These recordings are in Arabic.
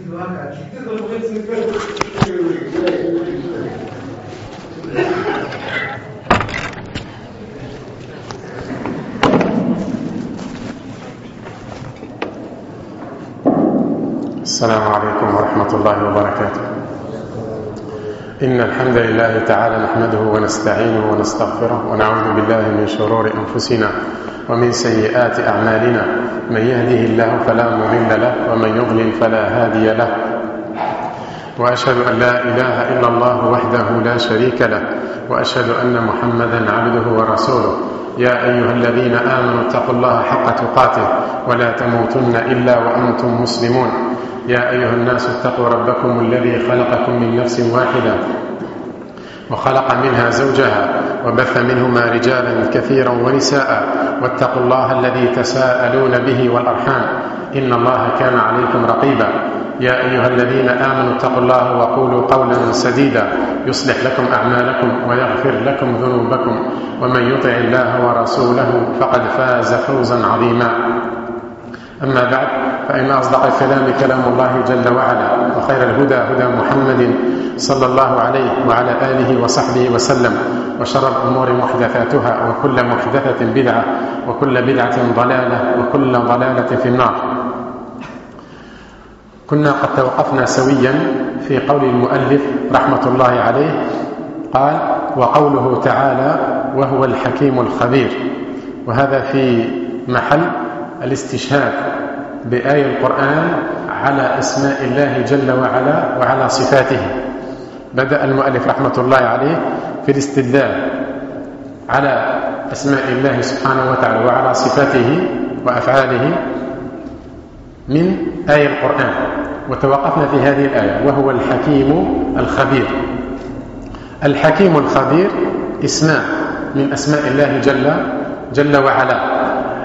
السلام عليكم ورحمة الله وبركاته. إن الحمد لله تعالى نحمده ونستعينه ونستغفره ونعوذ بالله من شرور أنفسنا ومن سيئات أعمالنا، من يهده الله فلا مضل له ومن يضلل فلا هادي له، وأشهد أن لا إله إلا الله وحده لا شريك له، وأشهد أن محمدا عبده ورسوله. يا أيها الذين آمنوا اتقوا الله حق تقاته ولا تموتن إلا وأنتم مسلمون. يا أيها الناس اتقوا ربكم الذي خلقكم من نفس واحدة وخلق منها زوجها وبث منهما رجالا كثيرا ونساء، واتقوا الله الذي تساءلون به والأرحام إن الله كان عليكم رقيبا. يا أيها الذين آمنوا اتقوا الله وقولوا قولا سديدا يصلح لكم أعمالكم ويغفر لكم ذنوبكم، ومن يطع الله ورسوله فقد فاز فوزا عظيما. أما بعد، فإن أصدق الكلام كلام الله جل وعلا، وخير الهدى هدى محمد صلى الله عليه وعلى آله وصحبه وسلم، وشر الأمور محدثاتها وكل محدثة بدعة وكل بدعة ضلالة وكل ضلالة في النار. كنا قد توقفنا سويا في قول المؤلف رحمة الله عليه، قال: وقوله تعالى وهو الحكيم الخبير. وهذا في محل الاستشهاد بآية القرآن على أسماء الله جل وعلا وعلى صفاته. بدأ المؤلف رحمة الله عليه في الاستدلال على أسماء الله سبحانه وتعالى وعلى صفاته وأفعاله من آية القرآن، وتوقفنا في هذه الآية وهو الحكيم الخبير. الحكيم الخبير اسمان من أسماء الله جل وعلا.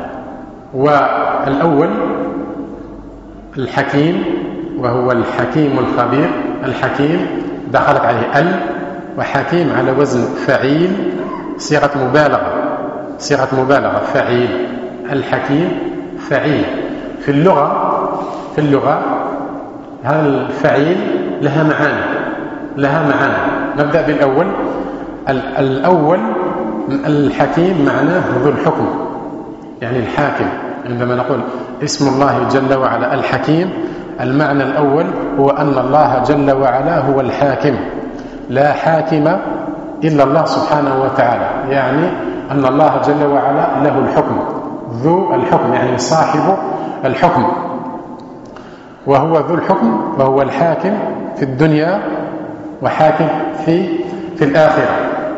والأول الحكيم، وهو الحكيم الخبير. الحكيم دخلت عليه وحكيم على وزن فعيل، صيغة مبالغة فعيل. الحكيم فعيل. في اللغة هذا الفعيل لها معاني. نبدأ بالأول. الأول الحكيم معناه ذو الحكم، يعني الحاكم. عندما نقول اسم الله جل وعلا الحكيم، المعنى الأول هو أن الله جل وعلا هو الحاكم، لا حاكم إلا الله سبحانه وتعالى، يعني أن الله جل وعلا له الحكم، ذو الحكم، يعني صاحب الحكم، وهو ذو الحكم، وهو الحاكم في الدنيا وحاكم في الآخرة،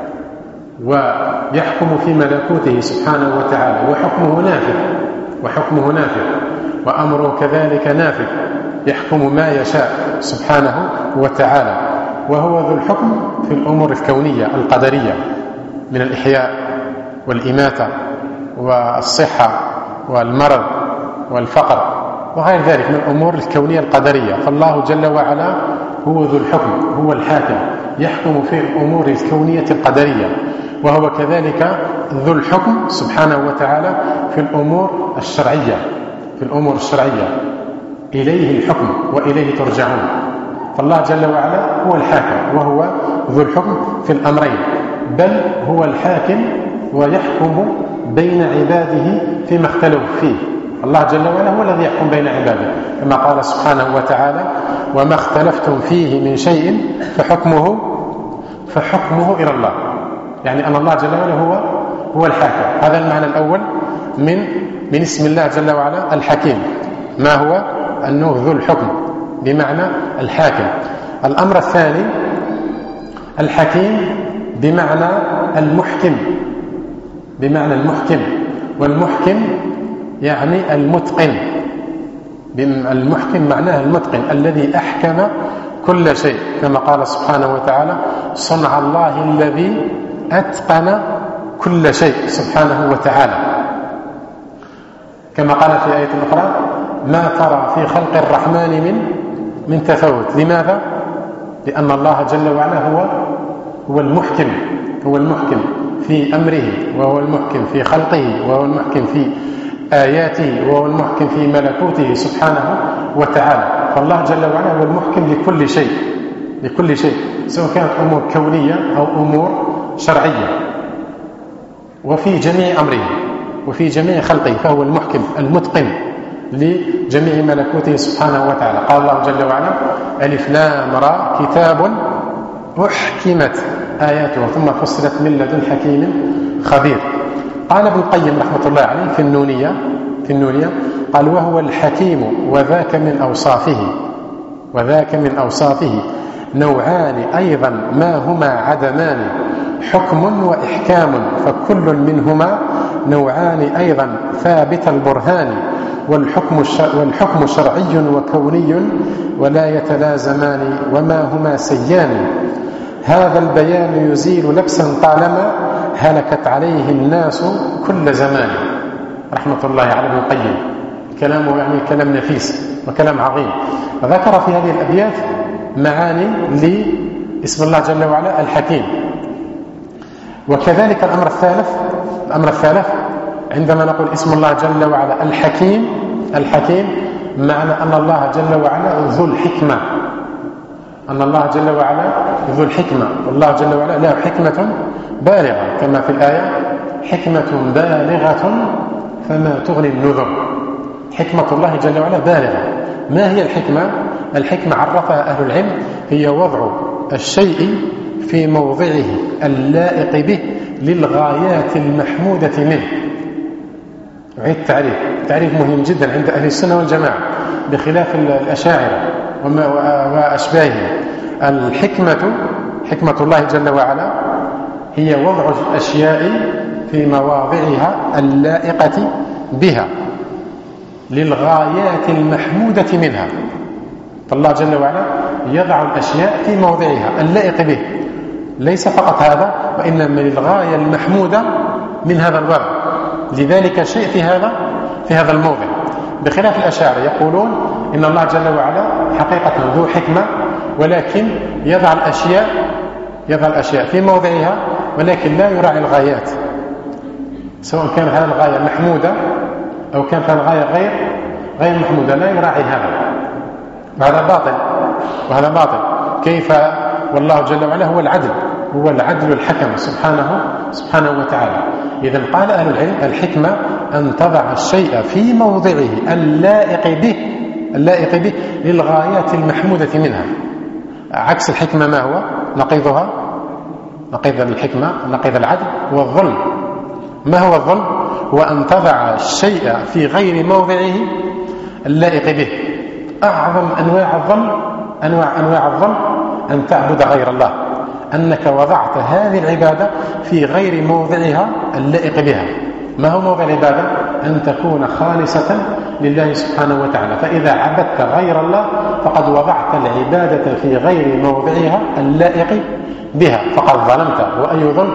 ويحكم في ملكوته سبحانه وتعالى، وحكمه نافذ وأمره كذلك نافذ، يحكم ما يشاء سبحانه وتعالى. وهو ذو الحكم في الأمور الكونية القدرية من الإحياء والإماتة والصحة والمرض والفقر وغير ذلك من الأمور الكونية القدرية. فالله جل وعلا هو ذو الحكم، هو الحاكم، يحكم في الأمور الكونية القدرية، وهو كذلك ذو الحكم سبحانه وتعالى في الأمور الشرعية. إليه الحكم وإليه ترجعون. فالله جل وعلا هو الحاكم وهو ذو الحكم في الأمرين، بل هو الحاكم ويحكم بين عباده فيما اختلفوا فيه. الله جل وعلا هو الذي يحكم بين عباده، كما قال سبحانه وتعالى: وما اختلفتم فيه من شيء فحكمه إلى الله. يعني أن الله جل وعلا هو الحاكم. هذا المعنى الأول من اسم الله جل وعلا الحكيم، ما هو أنه ذو الحكم بمعنى الحاكم. الأمر الثاني الحكيم بمعنى المحكم، والمحكم يعني المتقن. المحكم معناه المتقن الذي أحكم كل شيء، كما قال سبحانه وتعالى: صنع الله الذي أتقن كل شيء سبحانه وتعالى. كما قال في آية أخرى: ما ترى في خلق الرحمن من تفاوت. لماذا؟ لأن الله جل وعلا هو المحكم في أمره، وهو المحكم في خلقه، وهو المحكم في آياته، وهو المحكم في ملكوته سبحانه وتعالى. فالله جل وعلا هو المحكم لكل شيء سواء كانت أمور كونية أو أمور شرعية، وفي جميع أمره وفي جميع خلقه، فهو المحكم المتقن لجميع ملكوته سبحانه وتعالى. قال الله جل وعلا: ألف لام را كتاب أحكمت آياته ثم فصلت من لدن حكيم خبير. قال ابن القيم رحمة الله عليه في النونية قال: وهو الحكيم وذاك من أوصافه نوعان أيضا ما هما عدمان، حكم وإحكام، فكل منهما نوعان أيضا ثابت البرهان، والحكم شرعي وكوني ولا يتلازمان وما هما سيان. هذا البيان يزيل لبسا طالما هلكت عليه الناس كل زمان. رحمة الله على ابن القيم، كلامه يعني كلام نفيس وكلام عظيم. وذكر في هذه الأبيات معاني لاسم الله جل وعلا الحكيم. وكذلك الأمر الثالث عندما نقول اسم الله جل وعلا الحكيم معنى أن الله جل وعلا ذو الحكمة، والله جل وعلا له حكمة بالغة كما في الآية: حكمة بالغة فما تغني النذر. حكمة الله جل وعلا بالغة. ما هي الحكمة عرفها أهل العلم: هي وضع الشيء في موضعه اللائق به للغايات المحمودة منه. وعيد تعريف مهم جدا عند أهل السنة والجماعة بخلاف الأشاعرة وأشباههم. حكمة الله جل وعلا هي وضع الأشياء في مواضعها اللائقة بها للغايات المحمودة منها. فالله جل وعلا يضع الأشياء في موضعها اللائق به، ليس فقط هذا وإنما للغاية المحمودة من هذا الوضع، لذلك شيء في هذا الموضع. بخلاف الأشاعرة يقولون إن الله جل وعلا حقيقة ذو حكمة، ولكن يضع الأشياء في موضعها ولكن لا يراعي الغايات، سواء كانت هذه الغاية محمودة أو كانت هذه الغاية غير محمودة، لا يراعي هذا. وهذا باطل. كيف والله جل وعلا هو العدل الحكم سبحانه وتعالى. إذن قال أهل العلم: الحكمة أن تضع الشيء في موضعه اللائق به للغايات المحمودة منها. عكس الحكمة ما هو؟ نقيض الحكمة، نقيض العدل هو الظلم. ما هو الظلم؟ هو أن تضع الشيء في غير موضعه اللائق به. أعظم أنواع الظلم أن تعبد غير الله، أنك وضعت هذه العبادة في غير موضعها اللائق بها. ما هو موضع العبادة؟ أن تكون خالصة لله سبحانه وتعالى. فإذا عبدت غير الله فقد وضعت العبادة في غير موضعها اللائق بها، فقد ظلمت. وأي ظلم؟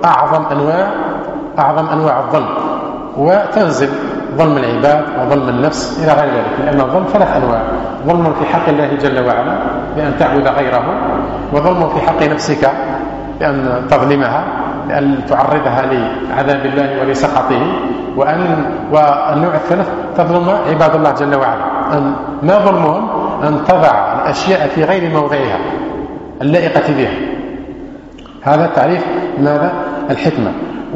أعظم أنواع الظلم. وتنزل ظلم العباد وظلم النفس إلى غير ذلك، لأن الظلم 3 أنواع: ظلم في حق الله جل وعلا بأن تعبد غيره، وظلم في حق نفسك بأن تظلمها، بأن تعرضها لعذاب الله ولسخطه، والنوع الثالث تظلم عباد الله جل وعلا. ما ظلمهم؟ أن تضع الأشياء في غير موضعها اللائقة بها. هذا تعريف ماذا؟ الحكمة.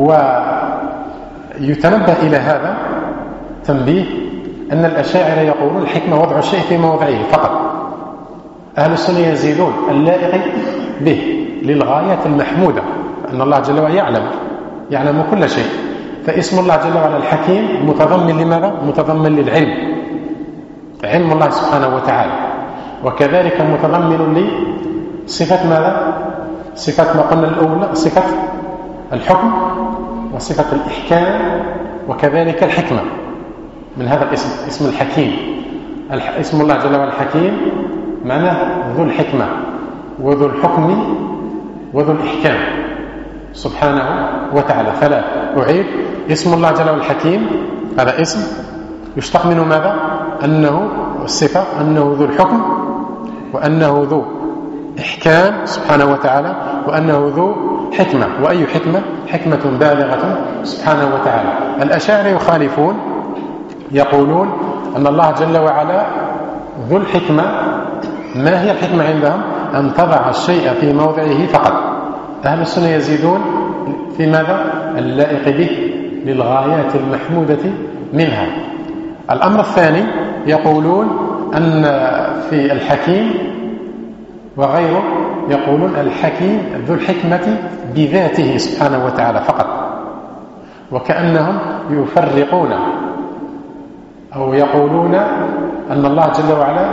ويتنبه إلى هذا تنبيه أن الأشاعرة يقولون الحكمة وضع الشيء في موضعه فقط. أهل السنة يزيدون اللائق به للغايات المحمودة، أن الله جل وعلا يعلم كل شيء. فاسم الله جل وعلا الحكيم متضمن لماذا؟ متضمن للعلم، علم الله سبحانه وتعالى. وكذلك متضمن لصفة ماذا؟ صفة ما قلنا الأولى، صفة الحكم وصفة الإحكام وكذلك الحكمة. من هذا الاسم، اسم الحكيم. اسم الله جل وعلا الحكيم معناه ذو الحكمة وذو الحكم وذو الإحكام سبحانه وتعالى. فلا أعيد: اسم الله جل وعلا الحكيم هذا اسم يشتق منه ماذا؟ أنه الصفة أنه ذو الحكم وأنه ذو إحكام سبحانه وتعالى وأنه ذو حكمة. وأي حكمة؟ حكمة بالغة سبحانه وتعالى. الأشاعرة يخالفون، يقولون أن الله جل وعلا ذو الحكمة. ما هي الحكمة عندهم؟ أن تضع الشيء في موضعه فقط. أهل السنة يزيدون في ماذا؟ اللائق به للغايات المحمودة منها. الأمر الثاني يقولون أن في الحكيم وغيره يقولون الحكيم ذو الحكمة بذاته سبحانه وتعالى فقط، وكأنهم يفرقون أو يقولون أن الله جل وعلا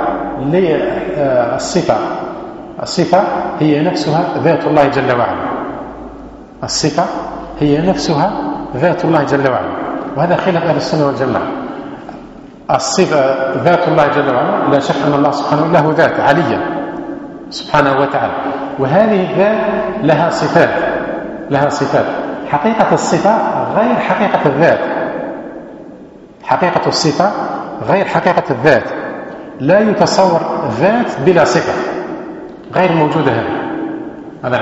الصفة هي نفسها ذات الله جل وعلا. الصفة هي نفسها ذات الله جل وعلا، وهذا خلاف أهل السنة والجماعة. الصفة ذات الله جل وعلا، لا شك أن الله سبحانه له ذات عليا سبحانه وتعالى، وهذه الذات لها صفات. حقيقة الصفة غير حقيقة الذات. حقيقة الصفة غير حقيقة الذات. لا يتصور ذات بلا صفة، غير موجودة. هذا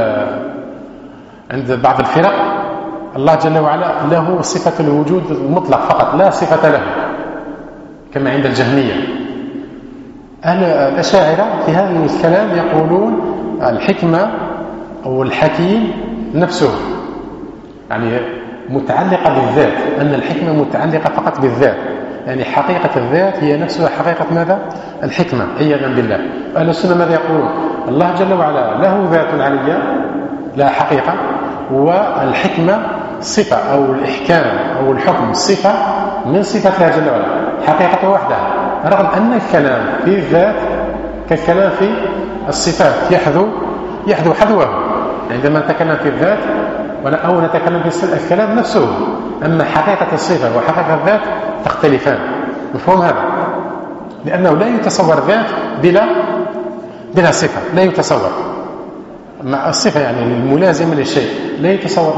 عند بعض الفرق الله جل وعلا له صفة الوجود المطلق فقط، لا صفة له، كما عند الجهمية. أهل الأشاعرة في هذا الكلام يقولون الحكمة أو الحكيم نفسه يعني متعلقة بالذات، أن الحكمة متعلقة فقط بالذات، يعني حقيقة الذات هي نفسها حقيقة ماذا؟ الحكمة عياذا بالله. أهل السنة ماذا يقولون؟ الله جل وعلا له ذات عليا لا حقيقة، والحكمة صفة أو الإحكام أو الحكم صفة من صفة الله جل وعلا، حقيقة وحدها، رغم أن الكلام في الذات كالكلام في الصفات يحذو حذوه. عندما نتكلم في الذات أو نتكلم في الكلام نفسه، أما حقيقة الصفة وحقيقة الذات تختلفان. مفهوم هذا؟ لأنه لا يتصور ذات بلا صفة، لا يتصور. مع الصفة يعني الملازمة للشيء، لا يتصور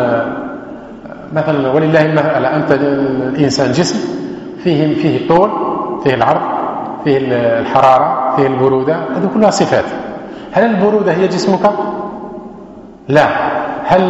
مثلا ولله المثل. أنت الإنسان جسم فيه الطول، فيه العرض، فيه الحرارة، فيه البرودة، هذه كلها صفات. هل البرودة هي جسمك؟ لا. هل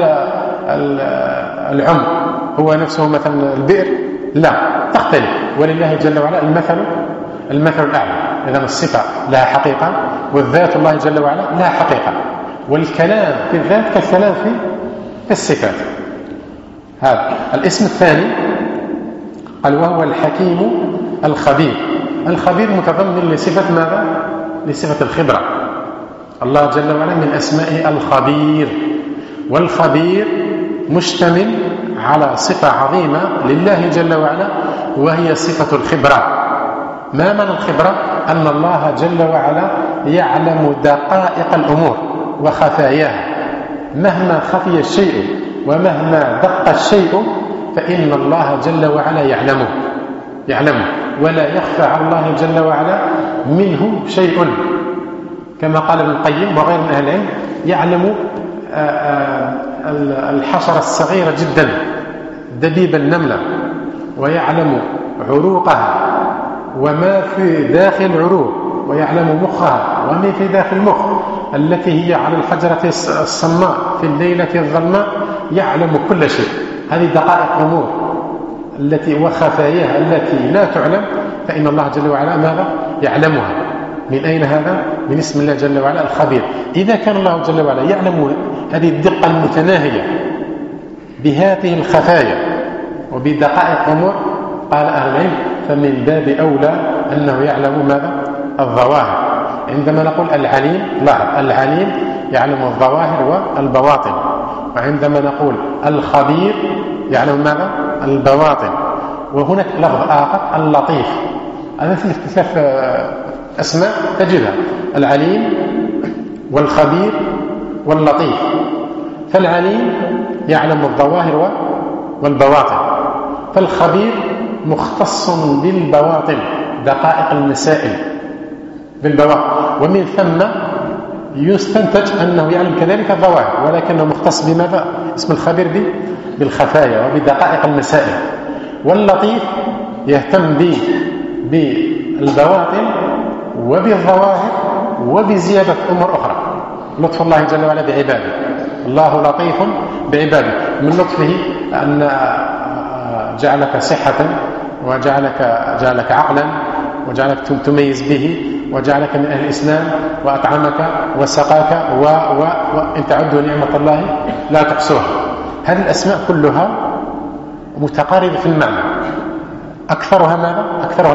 العمق هو نفسه مثلا البئر؟ لا، تختلف. ولله جل وعلا المثل الأعلى. إذن الصفة لها حقيقة، والذات الله جل وعلا لها حقيقة، والكلام في الذات كالكلام في الصفات. هذا الاسم الثاني قال وهو الحكيم الخبير. الخبير متضمن لصفة ماذا؟ لصفة الخبرة. الله جل وعلا من أسمائه الخبير، والخبير مشتمل على صفة عظيمة لله جل وعلا، وهي صفة الخبرة. ما معنى الخبرة؟ أن الله جل وعلا يعلم دقائق الأمور وخفاياها، مهما خفي الشيء ومهما دق الشيء فإن الله جل وعلا يعلمه، ولا يخفى على الله جل وعلا منه شيء. كما قال ابن القيم وغير من أهل العلم: يعلم الحشرة الصغيرة جدا دبيب النملة، ويعلم عروقها وما في داخل العروق، ويعلم مخها وما في داخل المخ التي هي على الحجرة الصماء في الليلة الظلماء، يعلم كل شيء. هذه دقائق أمور التي وخفاياها التي لا تعلم، فإن الله جل وعلا ماذا؟ يعلمها. من أين هذا؟ من اسم الله جل وعلا الخبير. إذا كان الله جل وعلا يعلم هذه الدقة المتناهية بهذه الخفايا وبدقائق أمور، قال أهل العلم فمن باب أولى أنه يعلم ماذا؟ الظواهر. عندما نقول العليم، لاحظ العليم يعلم الظواهر والبواطن، وعندما نقول الخبير يعلم ماذا؟ البواطن. وهناك لفظ آخر اللطيف، هذا في اختلاف أسماء تجدها: العليم والخبير واللطيف. فالعليم يعلم الظواهر والبواطن، فالخبير مختص بالبواطن، دقائق المسائل بالبواطن، ومن ثم يستنتج أنه يعلم كذلك الظواهر، ولكنه مختص بماذا؟ اسم الخبير بالخفايا وبدقائق المسائل. واللطيف يهتم بالبواطن وبالظواهر وبزيادة أمور أخرى. لطف الله جل وعلا بعباده، الله لطيف بعباده. من لطفه أن جعلك صحة، وجعلك عقلا، وجعلك تميز به، وجعلك من أهل الإسلام، وأطعمك وسقاك وإن تعدوا نعمة الله لا تحصوها. هذه الأسماء كلها متقاربة في المعنى، أكثرها ماذا؟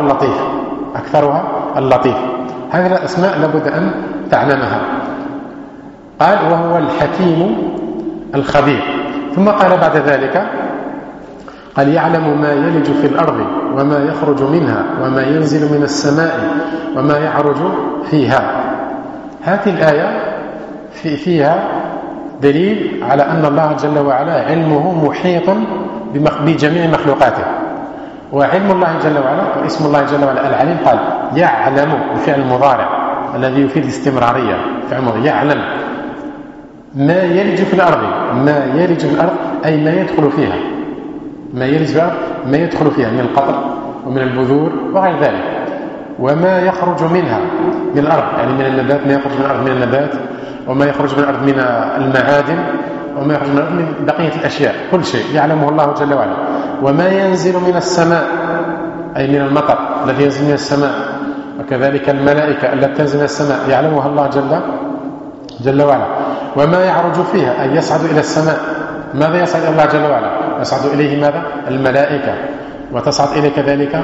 أكثرها اللطيف. هذه الأسماء لابد أن تعلمها. قال وهو الحكيم الخبير. ثم قال بعد ذلك قال يعلم ما يلج في الأرض وما يخرج منها وما ينزل من السماء وما يعرج فيها. هذه الآية فيها دليل على أن الله جل وعلا علمه محيط بجميع مخلوقاته. وعلم الله جل وعلا واسم الله جل وعلا العليم قال يعلم بفعل المضارع الذي يفيد الاستمرارية، فعل المضارع يعلم ما يلج في الأرض. ما يلج في الأرض أي ما يدخل فيها، ما يلج في الأرض ما يدخل فيها من القطر ومن البذور وغير ذلك. وما يخرج منها من الأرض يعني من النبات، ما يخرج من الأرض من النبات، وما يخرج من الأرض من المعادن، وما يخرج من الأرض من بقية الأشياء، كل شيء يعلمه الله جل وعلا. وما ينزل من السماء أي من المطر الذي ينزل من السماء، وكذلك الملائكة التي تنزل من السماء يعلمها الله جل وعلا. وما يعرج فيها أي يصعد إلى السماء. ماذا يصعد الله جل وعلا؟ يصعد إليه ماذا؟ الملائكة، وتصعد إليه كذلك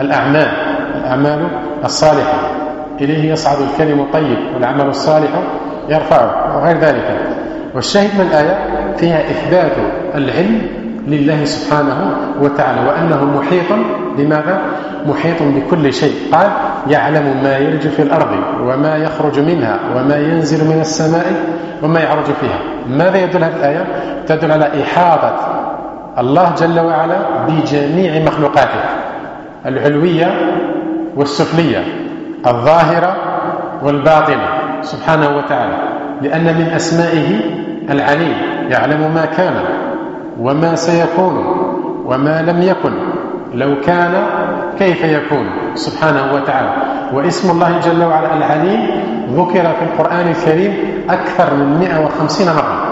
الأعمال الصالحة، إليه يصعد الكلم الطيب والعمل الصالح يرفعه وغير ذلك. والشاهد من الآية فيها إثبات العلم لله سبحانه وتعالى، وأنه محيط بماذا؟ محيط بكل شيء. قال يعلم ما يلج في الأرض وما يخرج منها وما ينزل من السماء وما يعرج فيها. ماذا يدل هذه الآية؟ تدل على إحاطة الله جل وعلا بجميع مخلوقاته العلوية والسفلية، الظاهرة والباطنة سبحانه وتعالى، لأن من أسمائه العليم، يعلم ما كان وما سيكون وما لم يكن، لو كان كيف يكون سبحانه وتعالى. واسم الله جل وعلا العليم ذكر في القرآن الكريم أكثر من 150 مرة،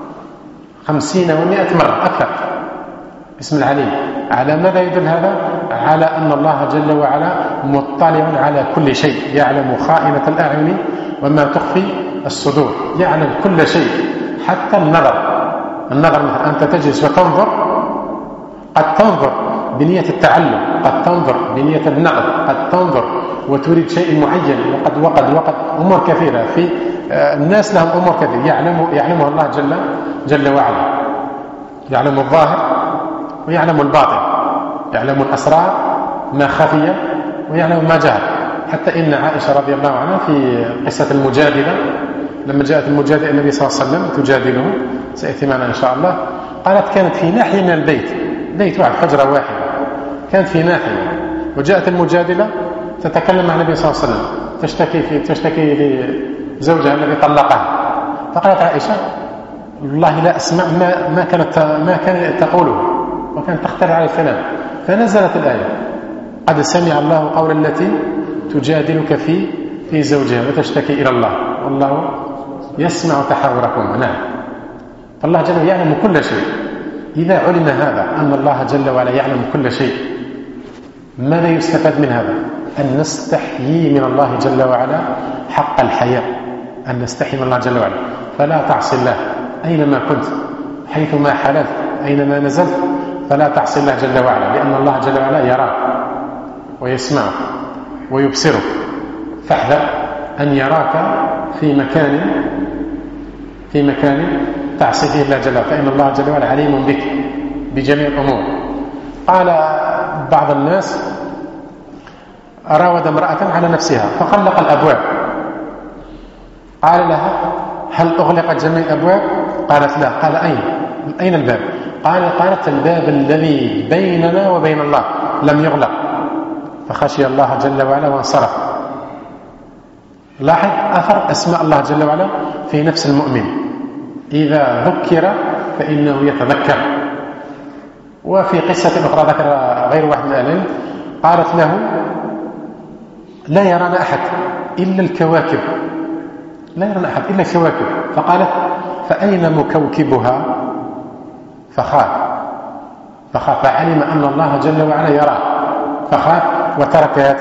50 و100 مرة أكثر اسم العليم. على ماذا يدل هذا؟ على أن الله جل وعلا مطلع على كل شيء، يعلم خائنة الأعين وما تخفي الصدور، يعلم كل شيء حتى النظر مثلا أنت تجلس وتنظر، قد تنظر بنية التعلم، قد تنظر بنية النقد، قد تنظر وتريد شيء معين، وقد أمور كثيرة في الناس لهم أمور كثيرة يعلمها الله جل وعلا. يعلم الظاهر ويعلم الباطن، يعلم الأسرار ما خفي ويعلم ما جهر. حتى إن عائشة رضي الله عنها في قصة المجادلة، لما جاءت المجادلة النبي صلى الله عليه وسلم تجادله، سيأتي معنا إن شاء الله، قالت كانت في ناحية من البيت، بيت واحد، حجرة واحدة كانت في ناحية، وجاءت المجادلة تتكلم مع النبي صلى الله عليه وسلم تشتكي لزوجها الذي طلقها. فقالت عائشة والله لا أسمع ما كانت تقوله، وكانت تختار على الكلام. فنزلت الآية قد سمع الله قول التي تجادلك في زوجها وتشتكي إلى الله والله يسمع تحاوركم. نعم، فالله جل وعلا يعلم كل شيء. إذا علم هذا أن الله جل وعلا يعلم كل شيء، ماذا يستفاد من هذا؟ أن نستحيي من الله جل وعلا حق الحياء، أن نستحيي من الله جل وعلا، فلا تعصي الله أينما كنت، حيثما حللت، أينما نزلت، فلا تعصي الله جل وعلا، لأن الله جل وعلا يراك ويسمعك ويبصرك. فاحذر أن يراك في مكان تعصي فيه الله جل وعلا، فإن الله جل وعلا عليم بك بجميع الأمور. قال بعض الناس راود امرأة على نفسها فغلق الأبواب، قال لها هل أغلقت جميع الأبواب؟ قالت لا. قال أين الباب؟ قالت الباب الذي بيننا وبين الله لم يغلق. فخشي الله جل وعلا وانصرف. لاحظ أثر أسماء الله جل وعلا في نفس المؤمن، إذا ذكر فإنه يتذكر. وفي قصة أخرى ذكر غير واحد من العلم، قالت له لا يرانا أحد إلا الكواكب، لا يرانا أحد إلا الكواكب. فقالت فأين مكوكبها؟ فخاف فعلم أن الله جل وعلا يراه، فخاف وترك هذه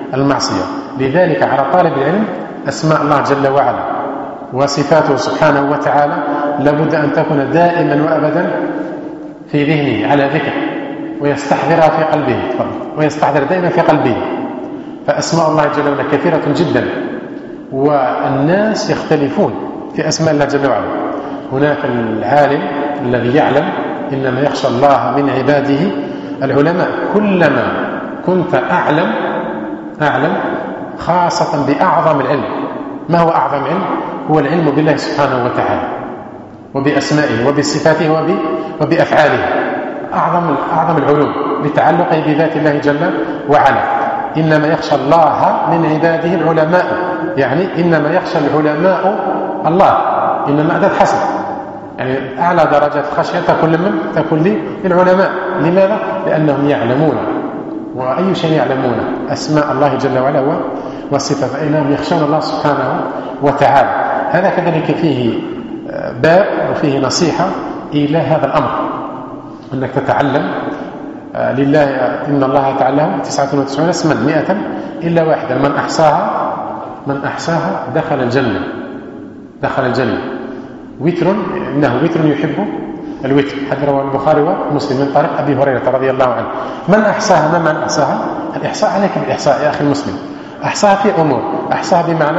المعصية. لذلك على طالب العلم أسماء الله جل وعلا وصفاته سبحانه وتعالى لابد أن تكون دائما وأبدا في ذهنه على ذكر، ويستحضرها في قلبه، ويستحضر دائما في قلبه. فأسماء الله جل وعلا كثيرة جدا، والناس يختلفون في أسماء الله جل وعلا. هناك العالم الذي يعلم، إنما يخشى الله من عباده العلماء. كلما كنت أعلم خاصة بأعظم العلم. ما هو أعظم علم؟ هو العلم بالله سبحانه وتعالى وبأسمائه وبصفاته وبأفعاله، أعظم العلوم لتعلقه بذات الله جل وعلا. إنما يخشى الله من عباده العلماء، يعني إنما يخشى العلماء الله، إنما أداة حسن، يعني أعلى درجات الخشية تكون للعلماء. لماذا؟ لأنهم يعلمون، وأي شيء يعلمون أسماء الله جل وعلا والصفات، فإنهم يخشون الله سبحانه وتعالى. هذا كذلك فيه باب وفيه نصيحة إلى هذا الأمر، أنك تتعلم لله. إن الله تعالى له 99 اسما 100 إلا واحدا، من أحصاها دخل الجنة. وتر، إنه وتر يحب الوتر. حديث رواه البخاري ومسلم من طريق أبي هريرة رضي الله عنه. من أحصاها، ما معنى أحصاها؟ الإحصاء عليك بالإحصاء يا أخي المسلم. أحصاها في أمور، أحصاها بمعنى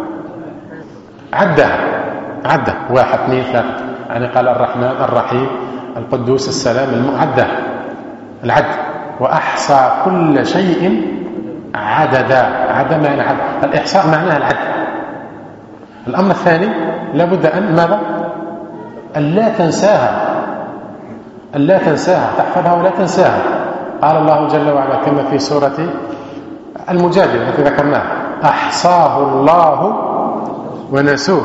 عدها 1 2 3، يعني قال الرحمن الرحيم القدوس السلام المعدة، العد. وأحصى كل شيء عددا. معنى عد، الإحصاء معناها العد. الأمر الثاني لابد أن ماذا؟ ألا تنساها، تحفظها ولا تنساها. قال الله جل وعلا كما في سورة المجادلة التي ذكرناها: أحصاه الله ونسوه.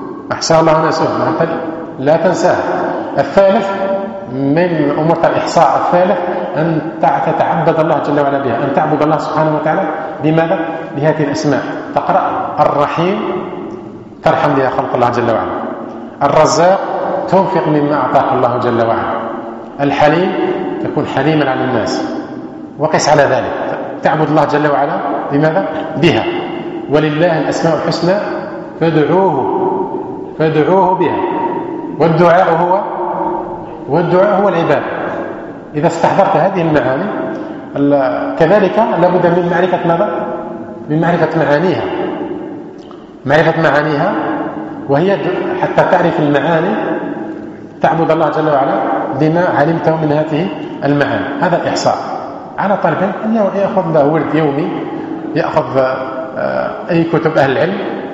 لا تنساها. الثالث من أمور الإحصاء، الثالث أن تتعبد الله جل وعلا بها، أن تعبد الله سبحانه وتعالى بماذا؟ بهذه الأسماء. تقرأ الرحيم ترحم بها خلق الله جل وعلا. الرزاق تنفق مما أعطاك الله جل وعلا. الحليم تكون حليما على الناس. وقس على ذلك، تعبد الله جل وعلا بماذا؟ بها. ولله الأسماء الحسنى فادعوه بها. والدعاء هو العبادة. إذا استحضرت هذه المعاني، كذلك لابد من معرفة ماذا؟ من معرفة معانيها، وهي حتى تعرف المعاني تعبد الله جل وعلا بما علمته من هذه المعاني. هذا الإحصاء. على طالب أن يأخذ له ورد يومي، يأخذ أي كتب أهل العلم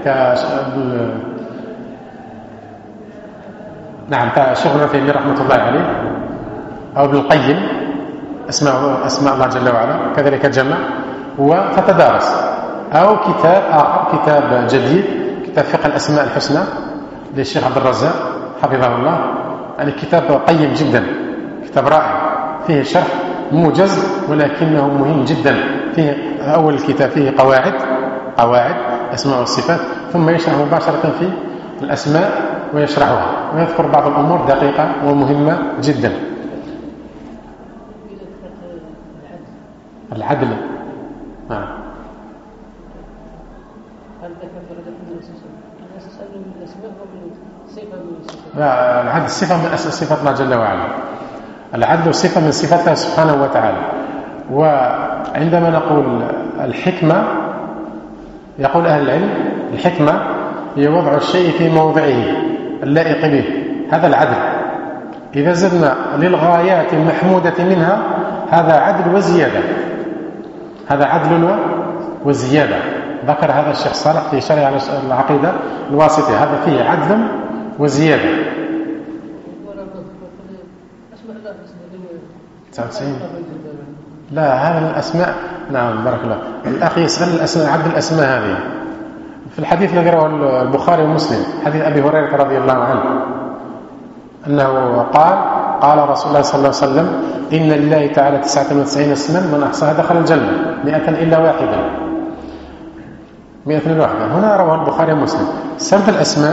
كشيخ ابن تيمية رحمة الله عليه، أو ابن القيم، أسماء الله جل وعلا، كذلك جمع وتتدارس. أو كتاب آخر، كتاب جديد، كتاب فقه الأسماء الحسنى للشيخ عبد الرزاق حفظه الله. يعني كتاب قيم جدا، كتاب رائع، فيه شرح موجز ولكنه مهم جدا. فيه أول الكتاب فيه قواعد أسماء والصفات، ثم يشرح مباشرة في الأسماء ويشرحها ويذكر بعض الأمور دقيقة ومهمة جدا. العدل لا، العدل صفة من صفات الله جل وعلا. العدل صفة من صفاته سبحانه وتعالى. وعندما نقول الحكمة، يقول أهل العلم الحكمة هي وضع الشيء في موضعه اللائق به، هذا العدل. إذا زدنا للغايات المحمودة منها هذا عدل وزيادة. ذكر هذا الشيخ صالح في شرح العقيدة الواسطية، هذا فيه عدل وزيادة. 99 لا، هذا الأسماء. نعم بارك الله. الأخ يسأل الأسماء، عدل الأسماء هذه في الحديث الذي رواه البخاري ومسلم، حديث أبي هريرة رضي الله عنه، أنه قال رسول الله صلى الله عليه وسلم: إن لله تعالى 99 اسما من أحصاها دخل الجنة 100 إلا واحدا. هنا رواه البخاري ومسلم. سرد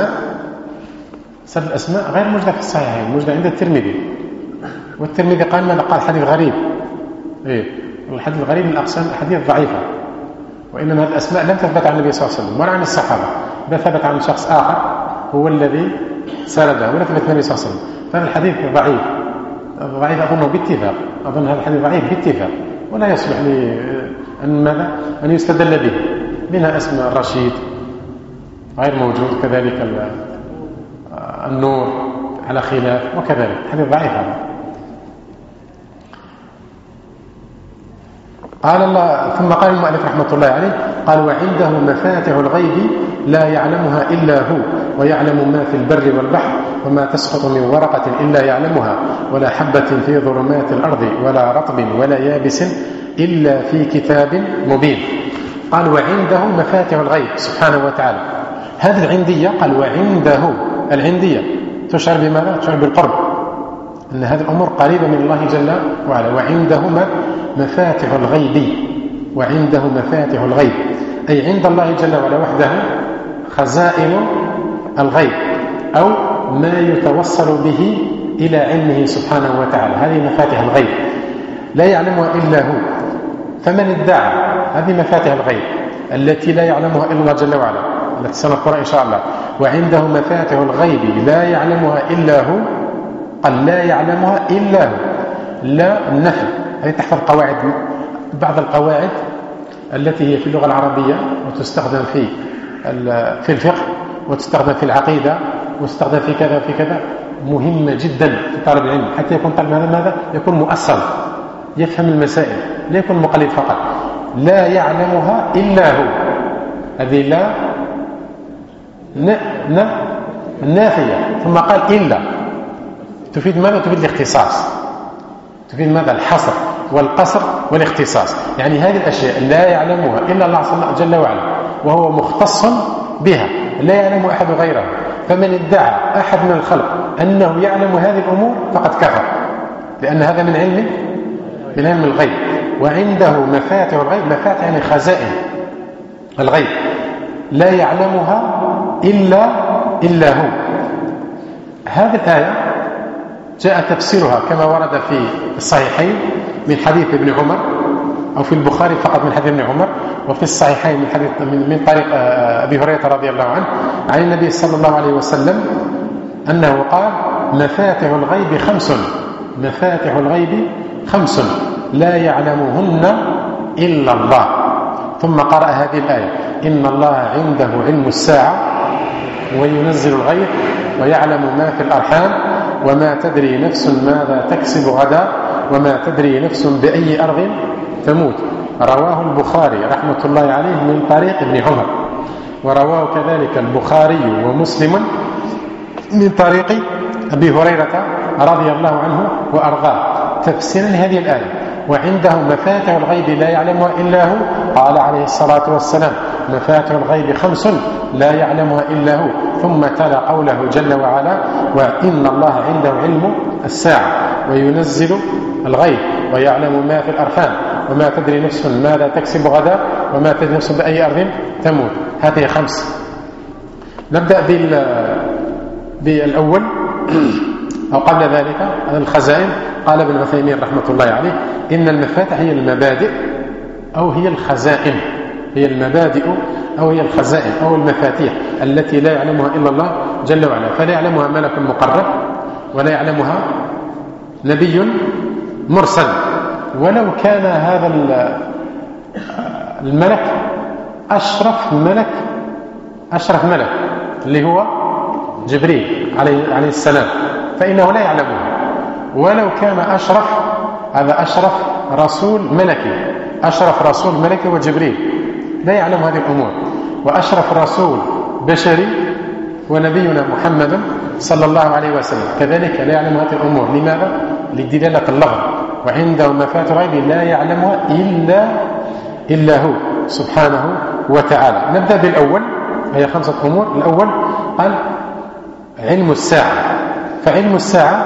الأسماء غير موجودة في الصحيحين، موجودة عند الترمذي. والترمذي قال ماذا؟ قال حديث غريب. الحديث الغريب من أقسام الحديث ضعيفة. وإنما هذه الأسماء لم تثبت عن النبي صلى الله عليه وسلم ولا عن الصحابة، بل ثبت عن شخص آخر هو الذي سردها، ولا ثبت النبي صلى الله عليه وسلم. فهذا الحديث ضعيف أظنه باتفاق، أظن هذا الحديث ضعيف باتفاق، ولا يصلح أن يستدل به. منها اسم الرشيد غير موجود، كذلك النور على خلاف، وكذلك حديث ضعيف هذا. قال الله ثم قال المؤلف رحمة الله عليه قال وعنده مفاتح الغيب لا يعلمها إلا هو ويعلم ما في البر والبحر وما تسقط من ورقة إلا يعلمها ولا حبة في ظلمات الأرض ولا رطب ولا يابس إلا في كتاب مبين. قال وعنده مفاتح الغيب سبحانه وتعالى. هذه العندية قال وعنده، العندية تشعر بماذا؟ تشعر بالقرب، أن هذه الأمور قريبة من الله جل وعلا. وعنده مفاتح الغيب، وعنده مفاتح الغيب أي عند الله جل وعلا وحده خزائن الغيب أو ما يتوصل به إلى علمه سبحانه وتعالى. هذه مفاتح الغيب لا يعلمها إلا هو. فمن ادعى هذه مفاتح الغيب التي لا يعلمها إلا الله جل وعلا، التي سنذكرها إن شاء الله، وعنده مفاتح الغيب لا يعلمها إلا هو، قال لا يعلمها إلا هو، لا النفي. هذه تحت القواعد، بعض القواعد التي هي في اللغة العربية وتستخدم في الفقه وتستخدم في العقيدة وتستخدم في كذا وفي كذا، مهمة جدا في طالب العلم حتى يكون طالب هذا يكون مؤصل، يفهم المسائل، لا يكون مقلد فقط. لا يعلمها إلا هو، هذه لا النافية. ثم قال إلا تفيد ماذا؟ تفيد الاختصاص، تفيد ماذا؟ الحصر والقصر والاختصاص. يعني هذه الأشياء لا يعلمها إلا الله جل وعلا وهو مختص بها، لا يعلم أحد غيره. فمن ادعى أحد من الخلق أنه يعلم هذه الأمور فقد كفر، لأن هذا من علم الغيب. وعنده مفاتح الغيب، مفاتح يعني خزائن الغيب لا يعلمها إلا هو. هذه الآية جاء تفسيرها كما ورد في الصحيحين من حديث ابن عمر، أو في البخاري فقط من حديث ابن عمر، وفي الصحيحين من طريق أبي هريرة رضي الله عنه عن النبي صلى الله عليه وسلم أنه قال مفاتح الغيب خمس، مفاتح الغيب خمس لا يعلمهن إلا الله. ثم قرأ هذه الآية إن الله عنده علم الساعة وينزل الغيث ويعلم ما في الأرحام وما تدري نفس ماذا تكسب غدا وما تدري نفس بأي أرض تموت. رواه البخاري رحمة الله عليه من طريق ابن عمر، ورواه كذلك البخاري ومسلم من طريق أبي هريرة رضي الله عنه وأرضاه تفسيرا لهذه الآية. وعنده مفاتح الغيب لا يعلمها إلا هو، قال عليه الصلاة والسلام مفاتح الغيب خمس لا يعلمها إلا هو. ثم تلا قوله جل وعلا وإن الله عنده علم الساعة وينزل الغيث ويعلم ما في الأرحام وما تدري نفس ماذا تكسب غدا وما تدري نفس بأي أرض تموت. هذه خمس. نبدأ بالأول أو قبل ذلك الخزائن. قال ابن عثيمين رحمة الله عليه إن المفاتح هي المبادئ أو هي الخزائن، هي المبادئ أو هي الخزائن أو المفاتيح التي لا يعلمها إلا الله جل وعلا. فلا يعلمها ملك مقرب ولا يعلمها نبي مرسل، ولو كان هذا الملك أشرف ملك اللي هو جبريل عليه السلام فإنه لا يعلمها. ولو كان أشرف، هذا أشرف رسول ملكي وجبريل لا يعلم هذه الأمور. وأشرف رسول بشري ونبينا محمد صلى الله عليه وسلم كذلك لا يعلم هذه الأمور. لماذا؟ لدلالة اللفظ وعنده مفاتح الغيب لا يعلمها إلا هو سبحانه وتعالى. نبدأ بالأول، هي 5 أمور. الأول قال علم الساعة. فعلم الساعة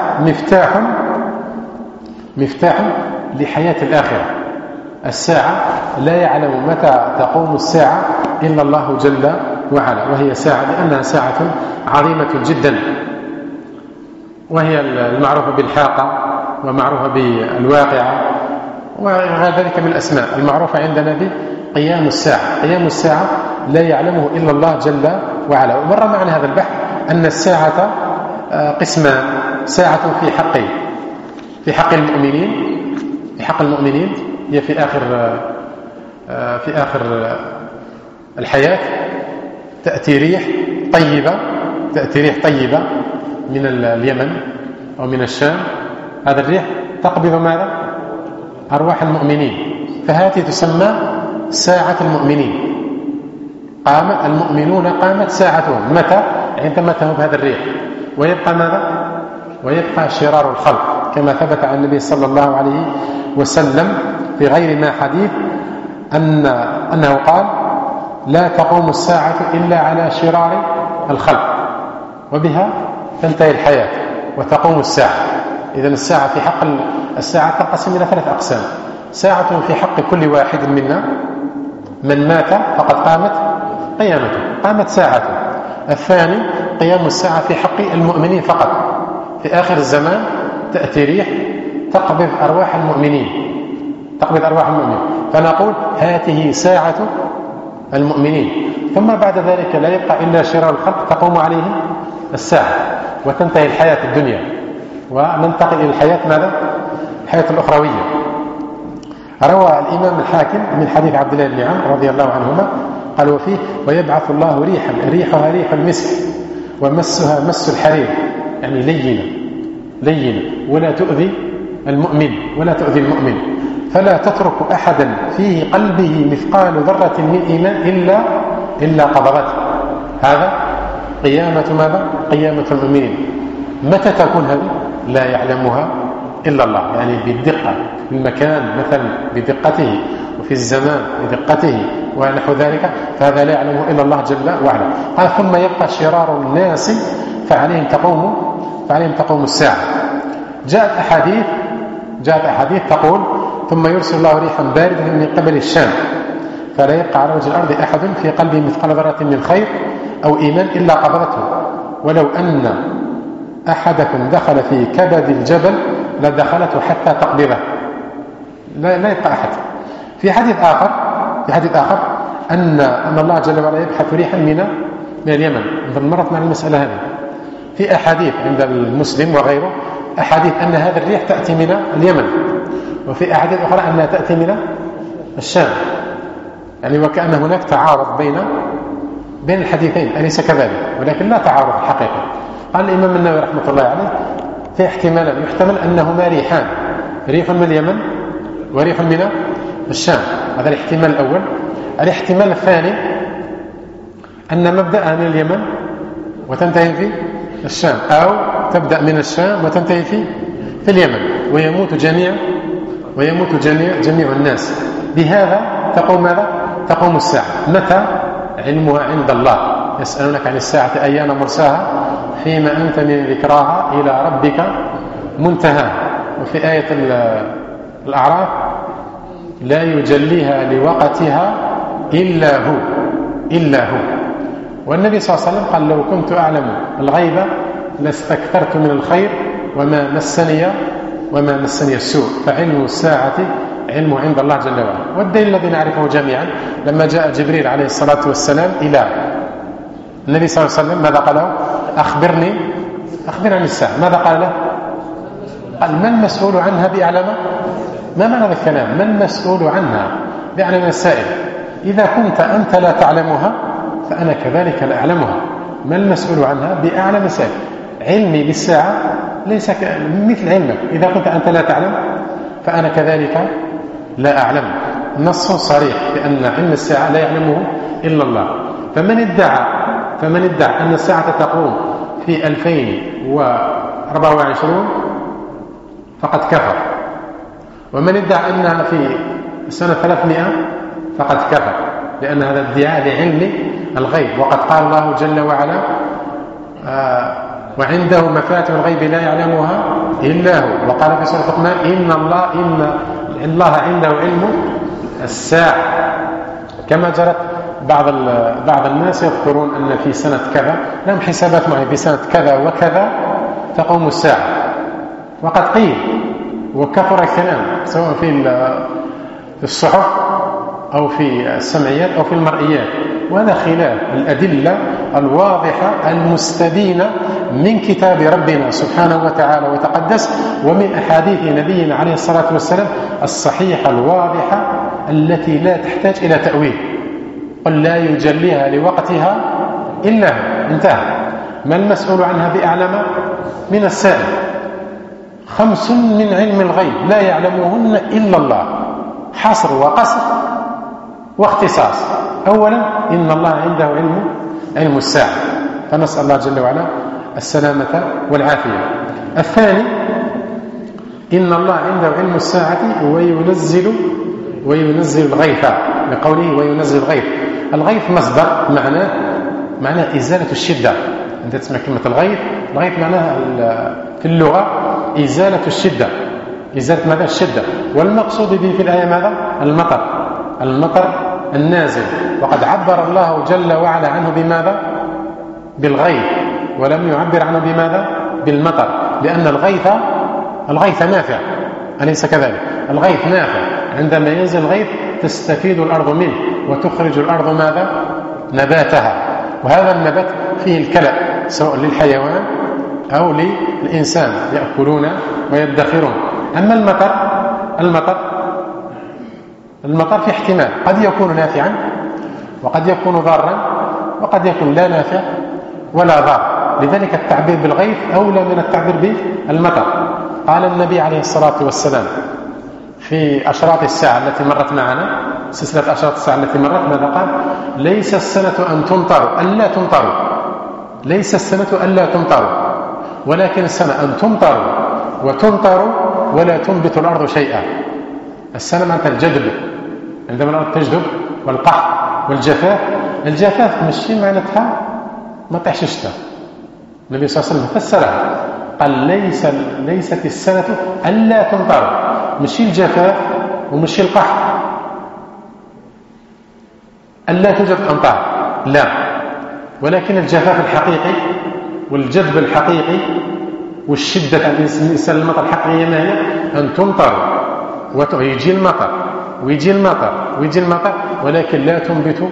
مفتاح لحياة الآخرة. الساعة لا يعلم متى تقوم الساعة إلا الله جل وعلا، وهي ساعة لأنها ساعة عظيمة جدا، وهي المعروفة بالحاقة ومعروفة بالواقعة وغير ذلك من الأسماء المعروفة عندنا قيام الساعة. قيام الساعة لا يعلمه إلا الله جل وعلا. ومر معنا هذا البحث أن الساعة قسمان: ساعة في حق المؤمنين هي في آخر الحياة. تأتي ريح طيبة من اليمن أو من الشام. هذا الريح تقبض ماذا؟ أرواح المؤمنين، فهذه تسمى ساعة المؤمنين. المؤمنون قامت ساعتهم متى؟ عندما تهب هذا الريح. ويبقى ماذا؟ ويبقى شرار الخلق، كما ثبت عن النبي صلى الله عليه وسلم في غير ما حديث أنه قال: لا تقوم الساعة إلا على شرار الخلق، وبها تنتهي الحياة وتقوم الساعة. إذن الساعة في حق الساعة تنقسم إلى 3 أقسام: ساعة في حق كل واحد منا، من مات فقد قامت قيامته، قامت ساعته. الثاني قيام الساعة في حق المؤمنين فقط. في آخر الزمان تأتي ريح تقبض أرواح المؤمنين، فنقول هذه ساعة المؤمنين. ثم بعد ذلك لا يبقى إلا شرار الخلق تقوم عليهم الساعة وتنتهي الحياة الدنيا، وننتقل إلى الحياة ماذا؟ الحياة الأخروية. روى الإمام الحاكم من حديث عبد الله بن عمرو رضي الله عنهما قال: وفيه: ويبعث الله ريحها ريح المسك ومسها مس الحرير، يعني لينة ولا تؤذي المؤمن، فلا تترك أحدا في قلبه مثقال ذرة من إيمان إلا قبضته. هذا قيامة ماذا؟ قيامة المؤمنين. متى تكون هذه؟ لا يعلمها إلا الله، يعني بالدقة، في المكان مثلا بدقته، وفي الزمان بدقته، ونحو ذلك، فهذا لا يعلمه إلا الله جل وعلا. قال: ثم يبقى شرار الناس فعليهم تقوم الساعة. جاءت أحاديث تقول: ثم يرسل الله ريحا باردة من قبل الشام، فلا يبقى على وجه الأرض أحد في قلبه مثقال ذرة من خير أو إيمان إلا قبضته، ولو أن أحدكم دخل في كبد الجبل لدخلته حتى تقبضه. لا يبقى أحد. في حديث آخر أن الله جل وعلا يبحث ريحا من اليمن. مرت مع المسألة هذه في أحاديث عند المسلم وغيره، أحاديث أن هذا الريح تأتي من اليمن، وفي أحاديث أخرى أنها تأتي من الشام، يعني وكأن هناك تعارض بين الحديثين. أليس كذلك؟ ولكن لا تعارض الحقيقة. قال الإمام النووي رحمة الله عليه: في احتمالان، يحتمل أنهما ريحان، ريح من اليمن وريح من الشام. هذا الاحتمال الأول. الاحتمال الثاني أن مبدأها من اليمن وتنتهي في الشام، أو تبدأ من الشام وتنتهي في اليمن، ويموت جميع الناس. بهذا تقوم ماذا؟ تقوم الساعة. متى؟ علمها عند الله. يسألونك عن الساعة أيان مرساها فيما أنت من ذكراها إلى ربك منتهى. وفي آية الأعراف: لا يجليها لوقتها إلا هو. والنبي صلى الله عليه وسلم قال: لو كنت أعلم الغيب لاستكثرت من الخير وما مسني السوء، فعلم الساعة علم عند الله جل وعلا. والدليل الذي نعرفه جميعا لما جاء جبريل عليه الصلاة والسلام إلى النبي صلى الله عليه وسلم، ماذا قال له؟ أخبرني عن الساعة. ماذا قال له؟ قال: ما المسؤول عنها بأعلم؟ ما معنى هذا الكلام؟ ما المسؤول عنها بأعلم السائل؟ إذا كنت أنت لا تعلمها فأنا كذلك لا أعلمها. ما المسؤول عنها بأعلم السائل؟ علمي بالساعة ليس مثل علمك. إذا كنت أنت لا تعلم فأنا كذلك لا أعلم. نص صريح بأن علم الساعة لا يعلمه إلا الله. فمن ادعى أن الساعة تقوم في 2024 فقد كفر، ومن ادعى أنها في سنة 300 فقد كفر، لأن هذا ادعاء لعلم الغيب. وقد قال الله جل وعلا: وعنده مفاتيح الغيب لا يعلمها إلا هو. وقال في سورة لقمان: إن الله عنده علم الساعة. كما جرت بعض الناس يذكرون أن في سنة كذا لهم حسابات معي، في سنة كذا وكذا تقوم الساعة. وقد قيل وكثر الكلام سواء في الصحف أو في السمعيات أو في المرئيات، وهذا خلاف الأدلة الواضحة المستبينة من كتاب ربنا سبحانه وتعالى وتقدس، ومن أحاديث نبينا عليه الصلاة والسلام الصحيحة الواضحة التي لا تحتاج إلى تأويل. قل لا يجليها لوقتها إلا هو، انتهى. ما المسؤول عنها بأعلم من السائل. 5 من علم الغيب لا يعلمهن إلا الله، حصر وقصر واختصاص. أولا إن الله عنده علم الساعة، فنسأل الله جل وعلا السلامة والعافية. الثاني إن الله عنده علم الساعة وينزل الغيث، بقوله وينزل الغيث. الغيث مصدر معناه إزالة الشدة. أنت تسمع كلمة الغيث معناها في اللغة إزالة الشدة، إزالة ماذا؟ الشدة. والمقصود به في الآية ماذا؟ المطر النازل. وقد عبر الله جل وعلا عنه بماذا؟ بالغيث، ولم يعبر عنه بماذا؟ بالمطر، لأن الغيث نافع، أليس كذلك؟ الغيث نافع، عندما ينزل الغيث تستفيد الأرض منه وتخرج الأرض ماذا؟ نباتها. وهذا النبات فيه الكلأ، سواء للحيوان أو للإنسان، يأكلون ويدخرون. أما المطر في احتمال، قد يكون نافعا وقد يكون ضارا وقد يكون لا نافع ولا ضار. لذلك التعبير بالغيث أولى من التعبير بالمطر. قال النبي عليه الصلاة والسلام في أشراط الساعة التي مرت معنا، سلسلة أشراط الساعة التي مرت، ماذا قال؟ ليس السنة أن تمطروا، ألا تمطروا، ليس السنة ألا تمطروا، ولكن السنة أن تمطروا وتمطروا ولا تنبت الأرض شيئا. السنة معناتها الجدب، عندما الأرض تجدب، والقحط والجفاف. الجفاف ماشي معناتها ما طيحش الشتاء. النبي صلى الله عليه وسلم فسرها، قال ليست السنة ألا تمطروا، ماشي الجفاف وماشي القحط ألا توجد أمطار، لا، ولكن الجفاف الحقيقي والجذب الحقيقي والشدة الإنسان المطر الحقيقية ما هي؟ أن تمطر ويجي المطر ويجي المطر ولكن لا تنبت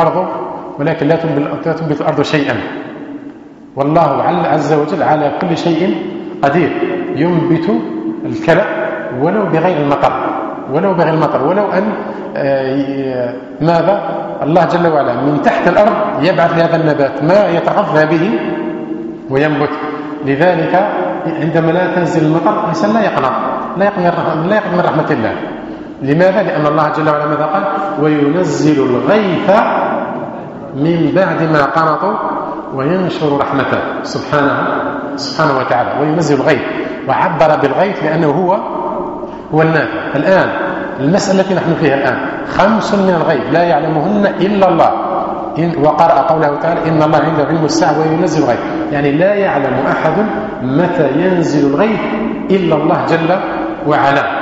الأرض شيئا. والله عز وجل على كل شيء قدير، ينبت الكلأ ولو بغير المطر، ولو أن ماذا؟ الله جل وعلا من تحت الأرض يبعث هذا النبات ما يتغذى به وينبت. لذلك عندما لا تنزل المطر الإنسان لا يقنط من رحمة الله. لماذا؟ لأن الله جل وعلا ماذا قال؟ وينزل الغيث من بعد ما قنطوا وينشر رحمته سبحانه وتعالى. وينزل الغيث، وعبر بالغيث لأنه هو النافع. الآن المسألة التي نحن فيها الآن 5 من الغيث لا يعلمهن إلا الله. وقرأ قوله تعالى إن الله عنده علم الساعة وينزل الغيث، يعني لا يعلم أحد متى ينزل الغيث إلا الله جل وعلا.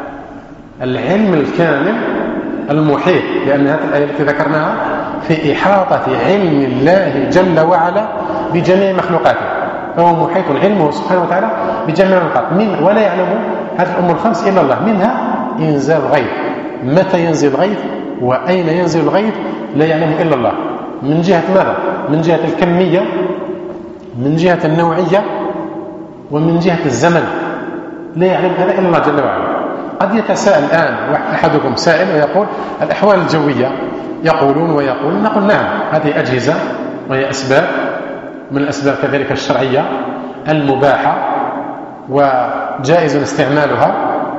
العلم الكامل المحيط، لأن هذه الآية التي ذكرناها في إحاطة علم الله جل وعلا بجميع مخلوقاته، فهو محيط علمه سبحانه وتعالى بجميع المخلوقات، ولا يعلم هذه الأمور ال5 إلا الله. منها إنزال الغيث، متى ينزل الغيث وأين ينزل الغيث لا يعلم إلا الله، من جهة ماذا؟ من جهة الكمية، من جهة النوعية، ومن جهة الزمن، لا يعلم هذا إلا الله جل وعلا. قد يتساءل الآن أحدكم سائل ويقول الأحوال الجوية يقولون نقول نعم، هذه أجهزة وهي أسباب من الأسباب كذلك الشرعية المباحة وجائز استعمالها،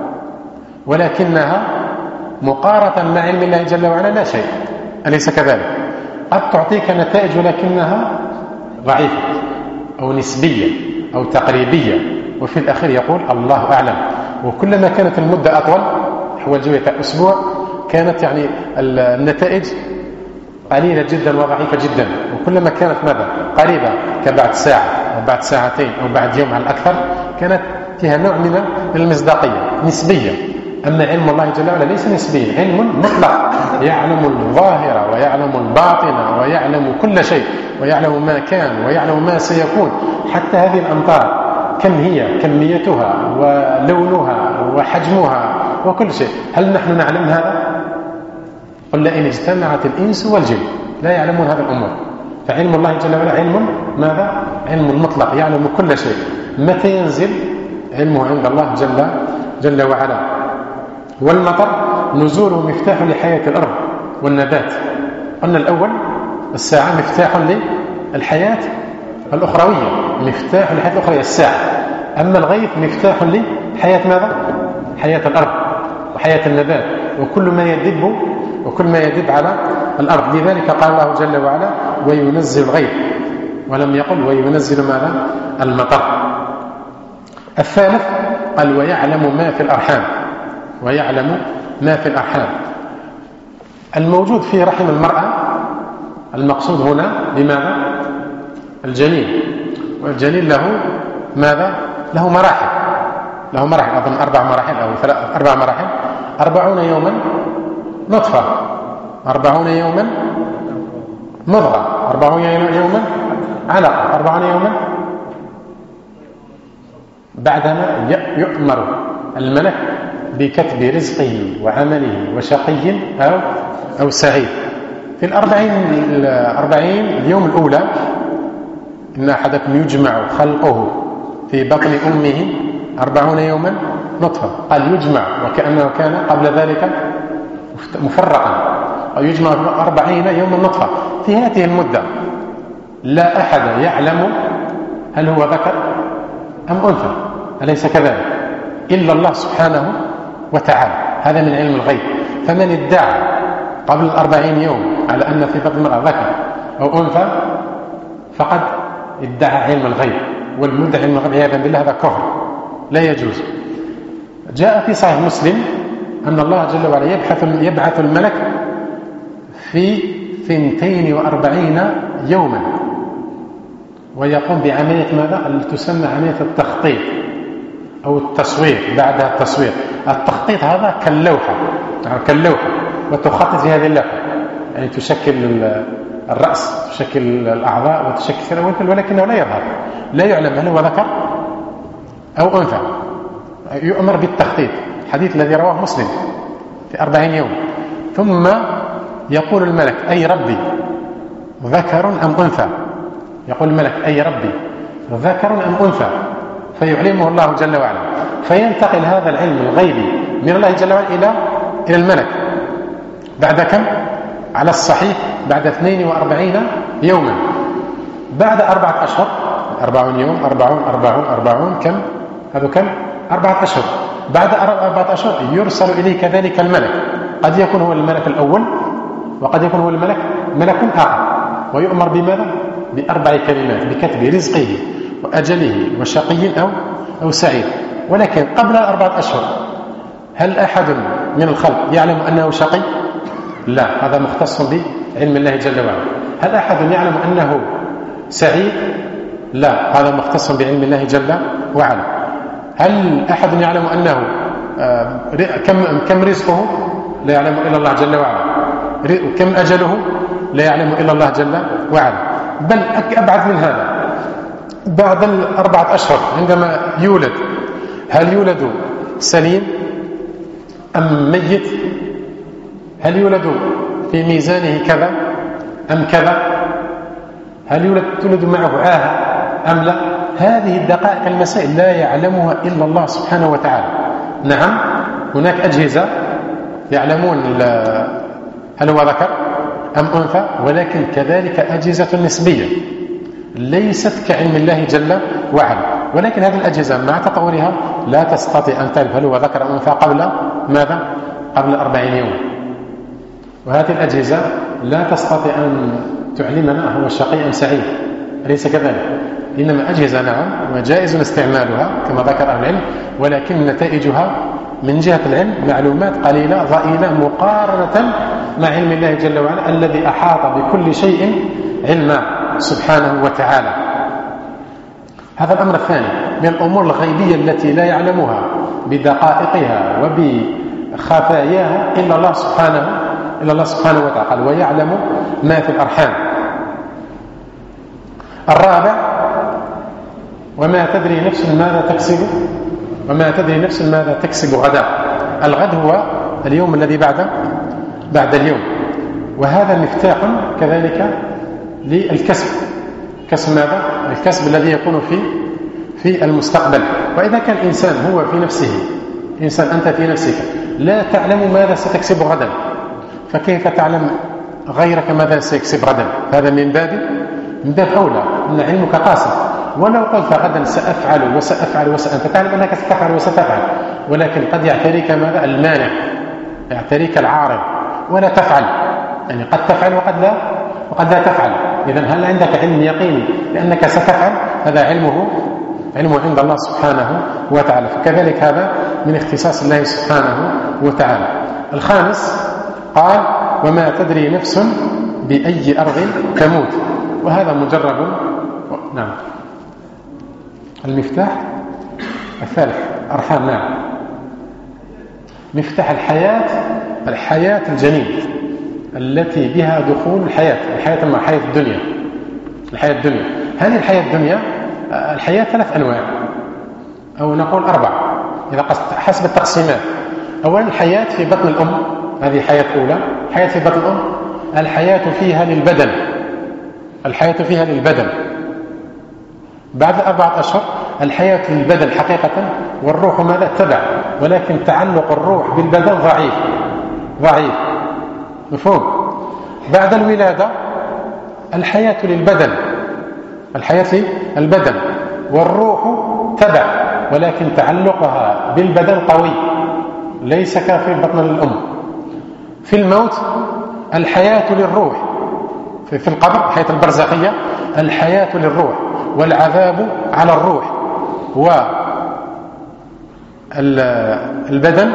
ولكنها مقارنة مع علم الله جل وعلا لا شيء، أليس كذلك؟ قد تعطيك نتائج ولكنها ضعيفة أو نسبية أو تقريبية، وفي الأخير يقول الله أعلم. وكلما كانت المدة أطول، حوالي جوية أسبوع، كانت يعني النتائج قليلة جدا وضعيفة جدا. وكلما كانت ماذا؟ قريبة، كبعد ساعة أو بعد ساعتين أو بعد يوم على الأكثر، كانت فيها نوع من المصداقية نسبية. أما علم الله جل وعلا ليس نسبيا، علم مطلق، يعلم الظاهر ويعلم الباطن ويعلم كل شيء، ويعلم ما كان ويعلم ما سيكون. حتى هذه الأمطار كم هي كميتها ولونها وحجمها وكل شيء، هل نحن نعلم هذا؟ قل لئن اجتمعت الإنس والجن لا يعلمون هذه الأمور. فعلم الله جل وعلا علم ماذا؟ علم مطلق، يعلم كل شيء. متى ينزل؟ علمه عند الله جل وعلا. والمطر نزوله مفتاح لحياة الأرض والنبات. قلنا الأول الساعة مفتاح للحياة الأخروية، مفتاح للحياة الأخروية الساعة. أما الغيث مفتاح لحياة ماذا؟ حياة الأرض وحياة النبات وكل ما يدب على الأرض. لذلك قال الله جل وعلا وينزل الغيث، ولم يقل وينزل ماذا؟ المطر. الثالث قال ويعلم ما في الأرحام. ويعلم ما في الأرحام الموجود في رحم المرأة. المقصود هنا بماذا؟ الجنين. والجنين له ماذا؟ له مراحل أظن 4 مراحل أو 4 مراحل. 40 يوما نطفة، 40 يوما مضغة، 40 يوما علقة، 40 يوما بعدما يؤمر الملك بكتب رزقه وعمله وشقي أو سعيد. في 40 اليوم الأولى إن أحدكم يجمع خلقه في بطن أمه 40 يوما نطفة. قال يجمع وكأنه كان قبل ذلك مفرقا، أو يجمع 40 يوما نطفة. في هذه المدة لا أحد يعلم هل هو ذكر أم أنثى، أليس كذلك؟ إلا الله سبحانه وتعالى. هذا من علم الغيب. فمن ادعى قبل 40 يوم على أن في بطن المرأة ذكر أو أنثى فقد ادعى علم الغيب، والمدعي علم الغيب عياذا بالله هذا كفر لا يجوز. جاء في صحيح مسلم أن الله جل وعلا يبعث الملك في 42 يوما ويقوم بعملية ماذا؟ تسمى عملية التخطيط أو التصوير. بعدها التصوير. التخطيط هذا كاللوحة وتخطط في هذه اللوحة، يعني تشكل الرأس، تشكل الأعضاء وتشكل ولكنه لا يظهر، لا يعلم هل هو ذكر أو أنثى. يؤمر بالتخطيط، الحديث الذي رواه مسلم في 40 يوم. ثم يقول الملك أي ربي ذكر أم أنثى؟ يقول الملك أي ربي ذكر أم أنثى؟ فيعلمه الله جل وعلا. فينتقل هذا العلم الغيبي من الله جل وعلا إلى الملك بعد كم؟ على الصحيح بعد 42 يوما. بعد 4 أشهر، 40 يوم 40 كم؟ هذا كم؟ 4 أشهر. بعد 4 أشهر يرسل إليه كذلك الملك، قد يكون هو الملك الأول وقد يكون هو ملك آخر، ويؤمر بماذا؟ ب4 كلمات: بكتب رزقه وأجله وشقي أو سعيد. ولكن قبل 4 أشهر هل أحد من الخلق يعلم أنه شقي؟ لا، هذا مختص بعلم الله جل وعلا. هل أحد يعلم أنه سعيد؟ لا، هذا مختص بعلم الله جل وعلا. هل أحد يعلم أنه كم رزقه؟ لا يعلم إلا الله جل وعلا. كم أجله؟ لا يعلم إلا الله جل وعلا. بل أبعد من هذا، بعد 4 أشهر عندما يولد، هل يولد سليم أم ميت؟ هل يولد في ميزانه كذا أم كذا؟ هل تولد معه عاهة أم لا؟ هذه الدقائق المسائل لا يعلمها إلا الله سبحانه وتعالى. نعم، هناك أجهزة يعلمون هل هو ذكر أم أنثى، ولكن كذلك أجهزة نسبية ليست كعلم الله جل وعلا. ولكن هذه الأجهزة مع تطورها لا تستطيع أن تعرف هل هو ذكر أم أنثى قبل ماذا؟ قبل 40 يوم. وهذه الأجهزة لا تستطيع أن تعلمنا هو شقي أم سعيد، أليس كذلك؟ إنما أجهزة نعم وجائز استعمالها كما ذكر أهل العلم، ولكن نتائجها من جهة العلم معلومات قليلة ضئيلة مقارنة مع علم الله جل وعلا الذي أحاط بكل شيء علما سبحانه وتعالى. هذا الأمر الثاني من الأمور الغيبية التي لا يعلمها بدقائقها وبخفاياها إلا الله سبحانه وتعالى. قال ويعلم ما في الأرحام. الرابع وما تدري نفس ماذا تكسب وما تدري نفس ماذا تكسب غدا. الغد هو اليوم الذي بعد اليوم. وهذا مفتاح كذلك للكسب. كسب ماذا؟ الكسب الذي يكون في المستقبل. وإذا كان الإنسان هو في نفسه، إنسان أنت في نفسك لا تعلم ماذا ستكسب غدا، فكيف تعلم غيرك ماذا سيكسب غدا؟ هذا من باب أولى أن علمك قاصر. ولو قلت غدا سأفعل وسأفعل أنت تعلم أنك ستفعل وستفعل، ولكن قد يعتريك ماذا؟ المانع، يعتريك العارض ولا تفعل. يعني قد تفعل وقد لا تفعل. إذن هل عندك علم يقيني لأنك ستفعل؟ هذا علمه عند الله سبحانه وتعالى. فكذلك هذا من اختصاص الله سبحانه وتعالى. الخامس قال وما تدري نفس بأي أرض تموت. وهذا مجرب. نعم. المفتاح الثالث أرحام. نعم. مفتاح الحياة الجنين التي بها دخول الحياة الدنيا. هذه الحياة الدنيا الحياة 3 أنواع أو نقول 4 إذا حسب التقسيمات. أولا الحياة في بطن الأم، هذه حياة أولى. الحياة في بطن الأم الحياة فيها للبدن. بعد 4 أشهر الحياة للبدن حقيقة، والروح ماذا؟ تبع، ولكن تعلق الروح بالبدن ضعيف. مفهوم؟ بعد الولادة الحياة للبدن والروح تبع، ولكن تعلقها بالبدن قوي، ليس كافي بطن الأم. في الموت الحياة للروح، في القبر الحياة البرزخية الحياة للروح، والعذاب على الروح، والبدن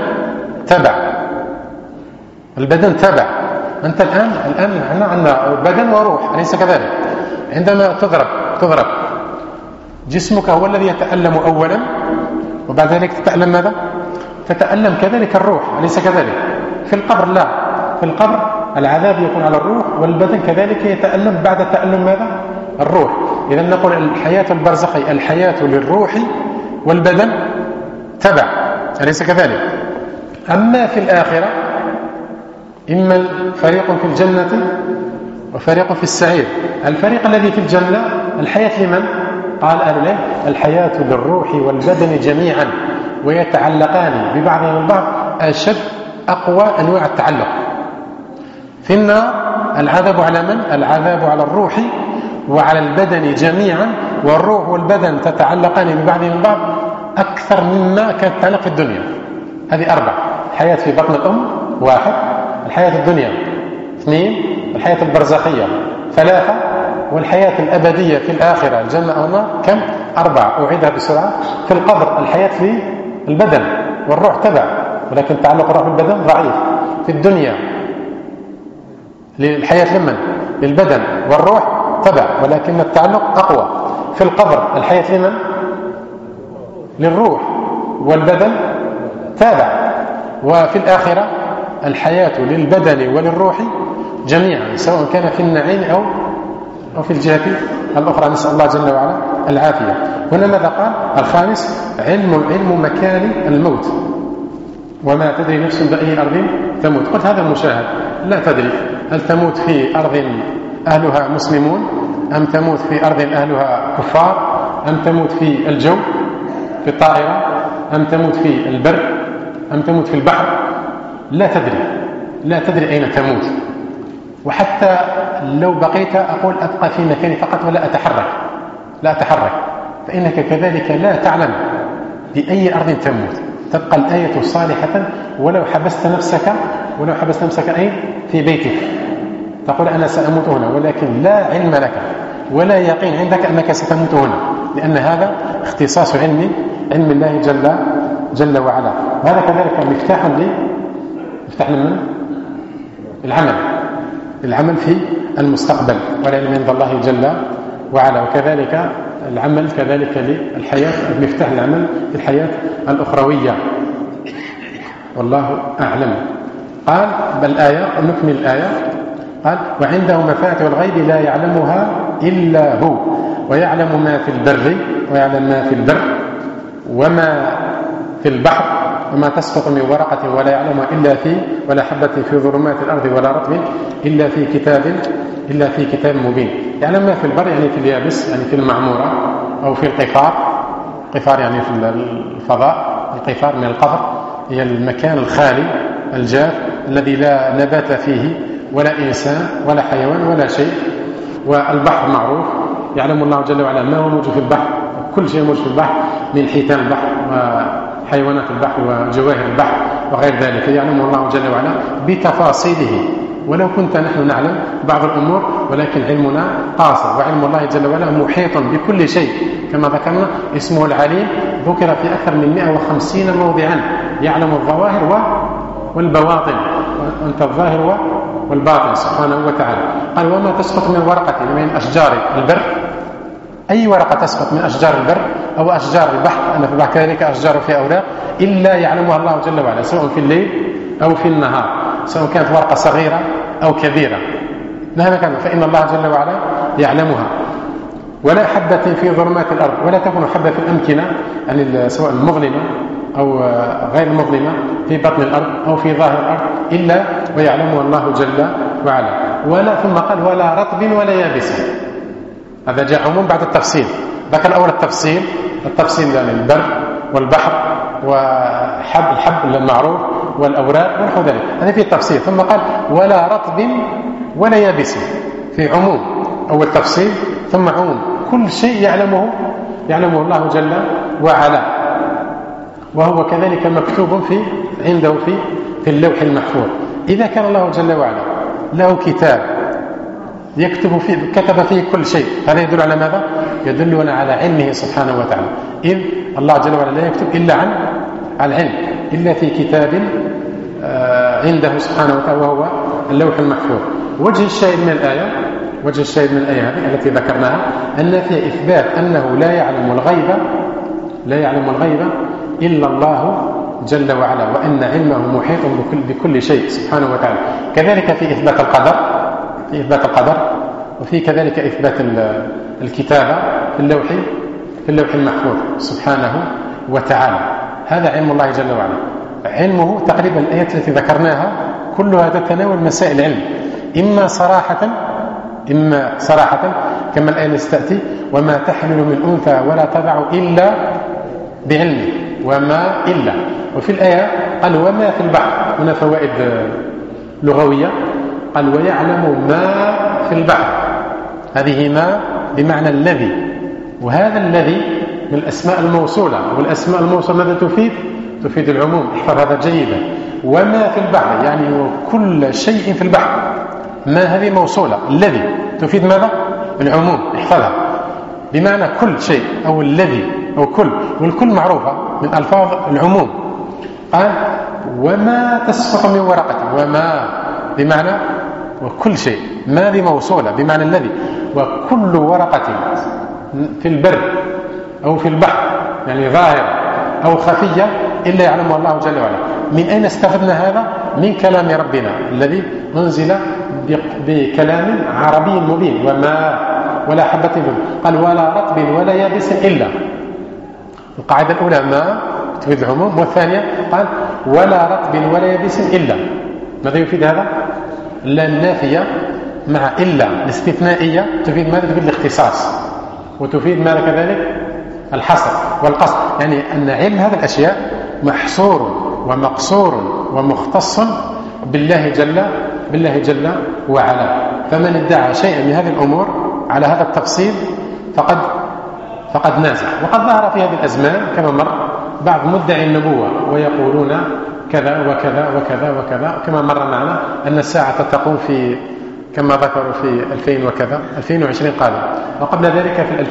تبع. أنت الآن عندنا بدن وروح، أليس كذلك؟ عندما تضرب جسمك هو الذي يتألم أولا، وبعد ذلك تتألم ماذا؟ تتألم كذلك الروح، أليس كذلك؟ في القبر لا، في القبر العذاب يكون على الروح، والبدن كذلك يتألم بعد تألم ماذا؟ الروح. إذا نقول الحياة البرزخية الحياة للروح والبدن تبع، أليس كذلك؟ أما في الآخرة إما فريق في الجنة وفريق في السعير. الفريق الذي في الجنة الحياة لمن؟ قال أهل العلم الحياة للروح والبدن جميعا، ويتعلقان ببعضهم البعض أشد أقوى أنواع التعلق. في النار العذاب على من؟ العذاب على الروح وعلى البدن جميعا، والروح والبدن تتعلقان ببعضهم البعض أكثر مما كانت تتعلق في الدنيا. هذه 4. الحياة في بطن الأم 1، الحياة الدنيا 2، الحياة البرزخية 3، والحياة الأبدية في الآخرة الجنة أو النار كم؟ 4. أعيدها بسرعة. في القبر الحياة في البدن والروح تبع، ولكن تعلق الروح بالبدن ضعيف. في الدنيا الحياة لمن؟ للبدن والروح تبع، ولكن التعلق أقوى. في القبر الحياة لمن؟ للروح والبدن تابع. وفي الآخرة الحياة للبدن وللروح جميعا، سواء كان في النعيم أو في الجهة الأخرى. نسأل الله جل وعلا العافية. هنا ماذا قال؟ الخامس علم مكان الموت. وما تدري نفس بأي أرض تموت. قلت هذا المشاهد لا تدري هل تموت في أرض أهلها مسلمون، أم تموت في أرض أهلها كفار، أم تموت في الجو في الطائرة، أم تموت في البر، أم تموت في البحر. لا تدري أين تموت. وحتى لو بقيت أقول أبقى في مكاني فقط ولا أتحرك، فإنك كذلك لا تعلم بأي أرض تموت. تبقى الآية صالحة ولو حبست نفسك أين؟ في بيتك، تقول أنا سأموت هنا، ولكن لا علم لك ولا يقين عندك أنك ستموت هنا، لأن هذا اختصاص علم الله جل وعلا. هذا كذلك مفتاح من العمل في المستقبل والعلم عند الله جل وعلا. وكذلك العمل كذلك للحياة، مفتاح العمل في الحياة الأخروية. والله أعلم. قال نكمل الآية. قال وعنده مفاتح الغيب لا يعلمها إلا هو، ويعلم ما في البر ويعلم ما في البر وما في البحر وما تسقط من ورقة ولا يعلمها ولا حبة في ظلمات الأرض ولا رطب إلا في كتاب مبين. يعلم ما في البر يعني في اليابس، يعني في المعمورة أو في القفار يعني في الفضاء. القفار من القفر هي المكان الخالي الجاف الذي لا نبات فيه ولا إنسان ولا حيوان ولا شيء. والبحر معروف، يعلم الله جل وعلا ما هو موجود في البحر، كل شيء موجود في البحر من حيتان البحر وحيوانات البحر وجواهر البحر وغير ذلك، يعلم الله جل وعلا بتفاصيله. ولو كنت نحن نعلم بعض الأمور ولكن علمنا قاصر، وعلم الله جل وعلا محيط بكل شيء. كما ذكرنا اسمه العليم ذكر في أكثر من 150 موضعا، يعلم الظواهر والبواطن، وأنت الظاهر والباطن سبحانه وتعالى. قال وما تسقط من ورقة من أشجار البر، أي ورقة تسقط من أشجار البر أو أشجار البحر، أن في البحر كذلك أشجار في أوراق، إلا يعلمها الله جل وعلا سواء في الليل أو في النهار، سواء كانت ورقة صغيرة أو كبيرة مهما كان، فإن الله جل وعلا يعلمها. ولا حبة في ظلمات الأرض، ولا تكون حبة في الأمكنة يعني سواء المظلمة أو غير المظلمة في بطن الأرض أو في ظاهر الأرض إلا ويعلمها الله جل وعلا. ثم قال ولا رطب ولا يابس. هذا جاء عموم بعد التفصيل. ذكر الأول التفصيل يعني البر والبحر الحب المعروف والأوراق ونحو ذلك، هذا في التفصيل. ثم قال ولا رطب ولا يابس، في عموم أول تفصيل ثم عموم، كل شيء يعلمه الله جل وعلا، وهو كذلك مكتوب عنده في اللوح المحفوظ. إذا كان الله جل وعلا له كتاب كتب فيه كل شيء، هذا يدل على ماذا؟ يدلنا على علمه سبحانه وتعالى، إذ الله جل وعلا لا يكتب إلا عن العلم، إلا في كتاب عنده سبحانه وتعالى وهو اللوح المحفوظ. وجه الشاهد من الآية هذه التي ذكرناها أن فيها إثبات أنه لا يعلم الغيب إلا الله جل وعلا، وأن علمه محيط بكل شيء سبحانه وتعالى. كذلك في إثبات القدر، وفي كذلك إثبات الكتابة في اللوح المحفوظ سبحانه وتعالى. هذا علم الله جل وعلا. علمه تقريبا الآيات التي ذكرناها كلها تتناول مسائل العلم، إما صراحة كما الآية تأتي وما تحمل من أنثى ولا تضع إلا بعلمه، وما إلا. وفي الآية قال وما في البحر، هنا فوائد لغوية، قال ويعلم ما في البحر، هذه ما بمعنى الذي، وهذا الذي من الأسماء الموصولة، والأسماء الموصولة ماذا تفيد العموم، احفظ هذا جيدا. وما في البحر يعني وكل شيء في البحر، ما هذه موصولة، الذي تفيد ماذا؟ العموم، احفظها بمعنى كل شيء أو الذي أو كل، والكل معروفة من ألفاظ العموم. قال وما تسقط من ورقة، وما بمعنى وكل شيء، ما ذي موصولة بمعنى الذي، وكل ورقة في البر أو في البحر يعني ظاهرة أو خفية إلا يعلمها الله جل وعلا. من أين استفدنا هذا؟ من كلام ربنا الذي أنزل بكلام عربي مبين. ولا حبة قال ولا رطب ولا يابس إلا، القاعدة الأولى ما تفيد العموم، والثانية قال ولا رطب ولا يابس إلا. ماذا يفيد هذا؟ لا النافية مع إلا الاستثنائية تفيد ماذا؟ تفيد الاختصاص، وتفيد ماذا كذلك؟ الحصر والقصد، يعني أن علم هذه الأشياء محصور ومقصور ومختص بالله جل وعلا. فمن ادعى شيئا من هذه الأمور على هذا التفصيل فقد نازع. وقد ظهر في هذه الأزمان كما مر بعض مدعي النبوة ويقولون كذا وكذا وكذا وكذا، كما مر معنا أن الساعة تقوم في كما ذكروا في 2000 وكذا 2020 قالوا، وقبل ذلك في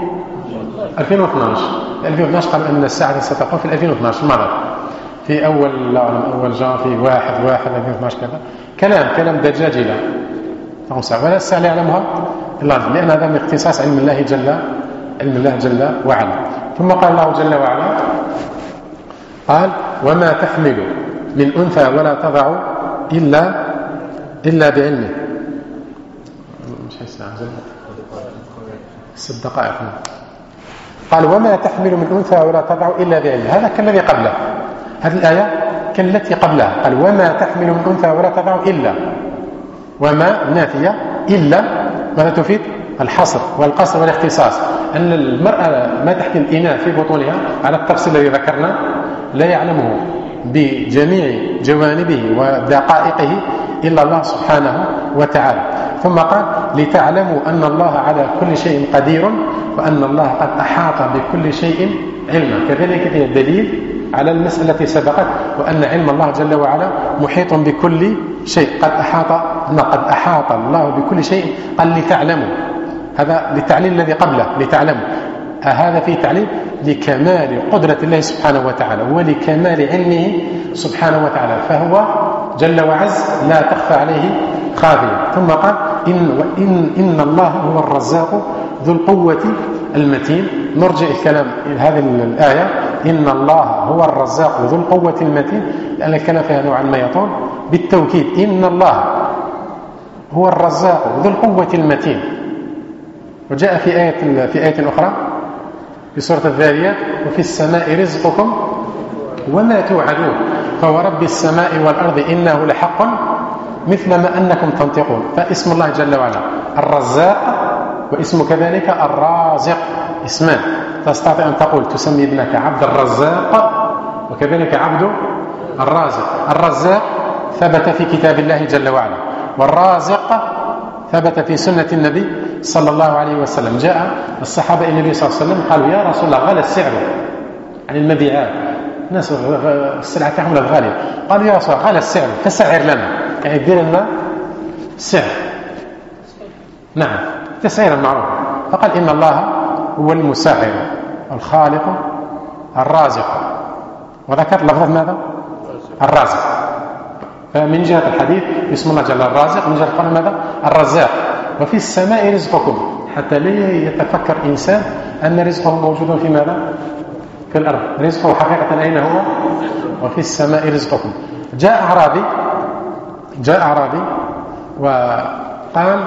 2012 قالوا أن الساعة ستقوم في 2012 مرة في أول جان في 1/1/2012 كذا، كلام دجاجلة ولا الساعة لا يعلمها إلا الله، لأن هذا من اختصاص علم الله جل وعلا. ثم قال الله جل وعلا قال وما تحمل من أنثى ولا تضع إلا بعلمه. مش هالساعة 6 دقائق. قال وما تحمل من أنثى ولا تضع إلا بعلمه، هذا كالذي قبله. هذه الآية كالتي قبلها، قال وما تحمل من أنثى ولا تضع إلا، وما نافية إلا ماذا تفيد؟ الحصر والقصر والاختصاص، أن المرأة ما تحمل الإناث في بطونها على التفصيل الذي ذكرنا لا يعلمه بجميع جوانبه ودقائقه إلا الله سبحانه وتعالى. ثم قال لتعلموا أن الله على كل شيء قدير وأن الله قد أحاط بكل شيء علما. كذلك فيه الدليل على المسألة التي سبقت، وأن علم الله جل وعلا محيط بكل شيء. قد أحاط الله بكل شيء. قال لتعلموا، هذا للتعليل الذي قبله، لتعلموا، هذا فيه تعليل لكمال قدرة الله سبحانه وتعالى ولكمال علمه سبحانه وتعالى، فهو جل وعز لا تخفى عليه خافية. ثم قال إن الله هو الرزاق ذو القوة المتين. نرجع الكلام إلى هذه الآية، إن الله هو الرزاق ذو القوة المتين، لأن الكلام فيها نوعا ما يطول. بالتوكيد إن الله هو الرزاق ذو القوة المتين. وجاء في آية أخرى في سورة الذاريات وفي السماء رزقكم وما توعدون فورب السماء والأرض إنه لحق مثل ما أنكم تنطقون. فاسم الله جل وعلا الرزاق، واسم كذلك الرازق، اسمان. تستطيع أن تقول تسمي ابنك عبد الرزاق وكذلك عبد الرازق. الرزاق ثبت في كتاب الله جل وعلا، والرازق ثبت في سنة النبي صلى الله عليه وسلم. جاء الصحابة إلى النبي صلى الله عليه وسلم قالوا يا رسول الله غلى السعر عن المبيعات، الناس السلعة تحمل الغالية. قالوا يا رسول الله غلى السعر فسعر لنا، يعني دير لنا سعر. نعم تسعير المعروف. فقال إن الله هو المساعر الخالق الرازق، وذكر لفظة ماذا؟ الرازق. فمن جهة الحديث اسم الله جل الرازق، من جهة القرآن ماذا؟ الرزاق. وفي السماء رزقكم، حتى لا يتفكر إنسان أن رزقه موجود في ماذا؟ في الأرض. رزقه حقيقة أين هو؟ وفي السماء رزقكم. جاء أعرابي وقال،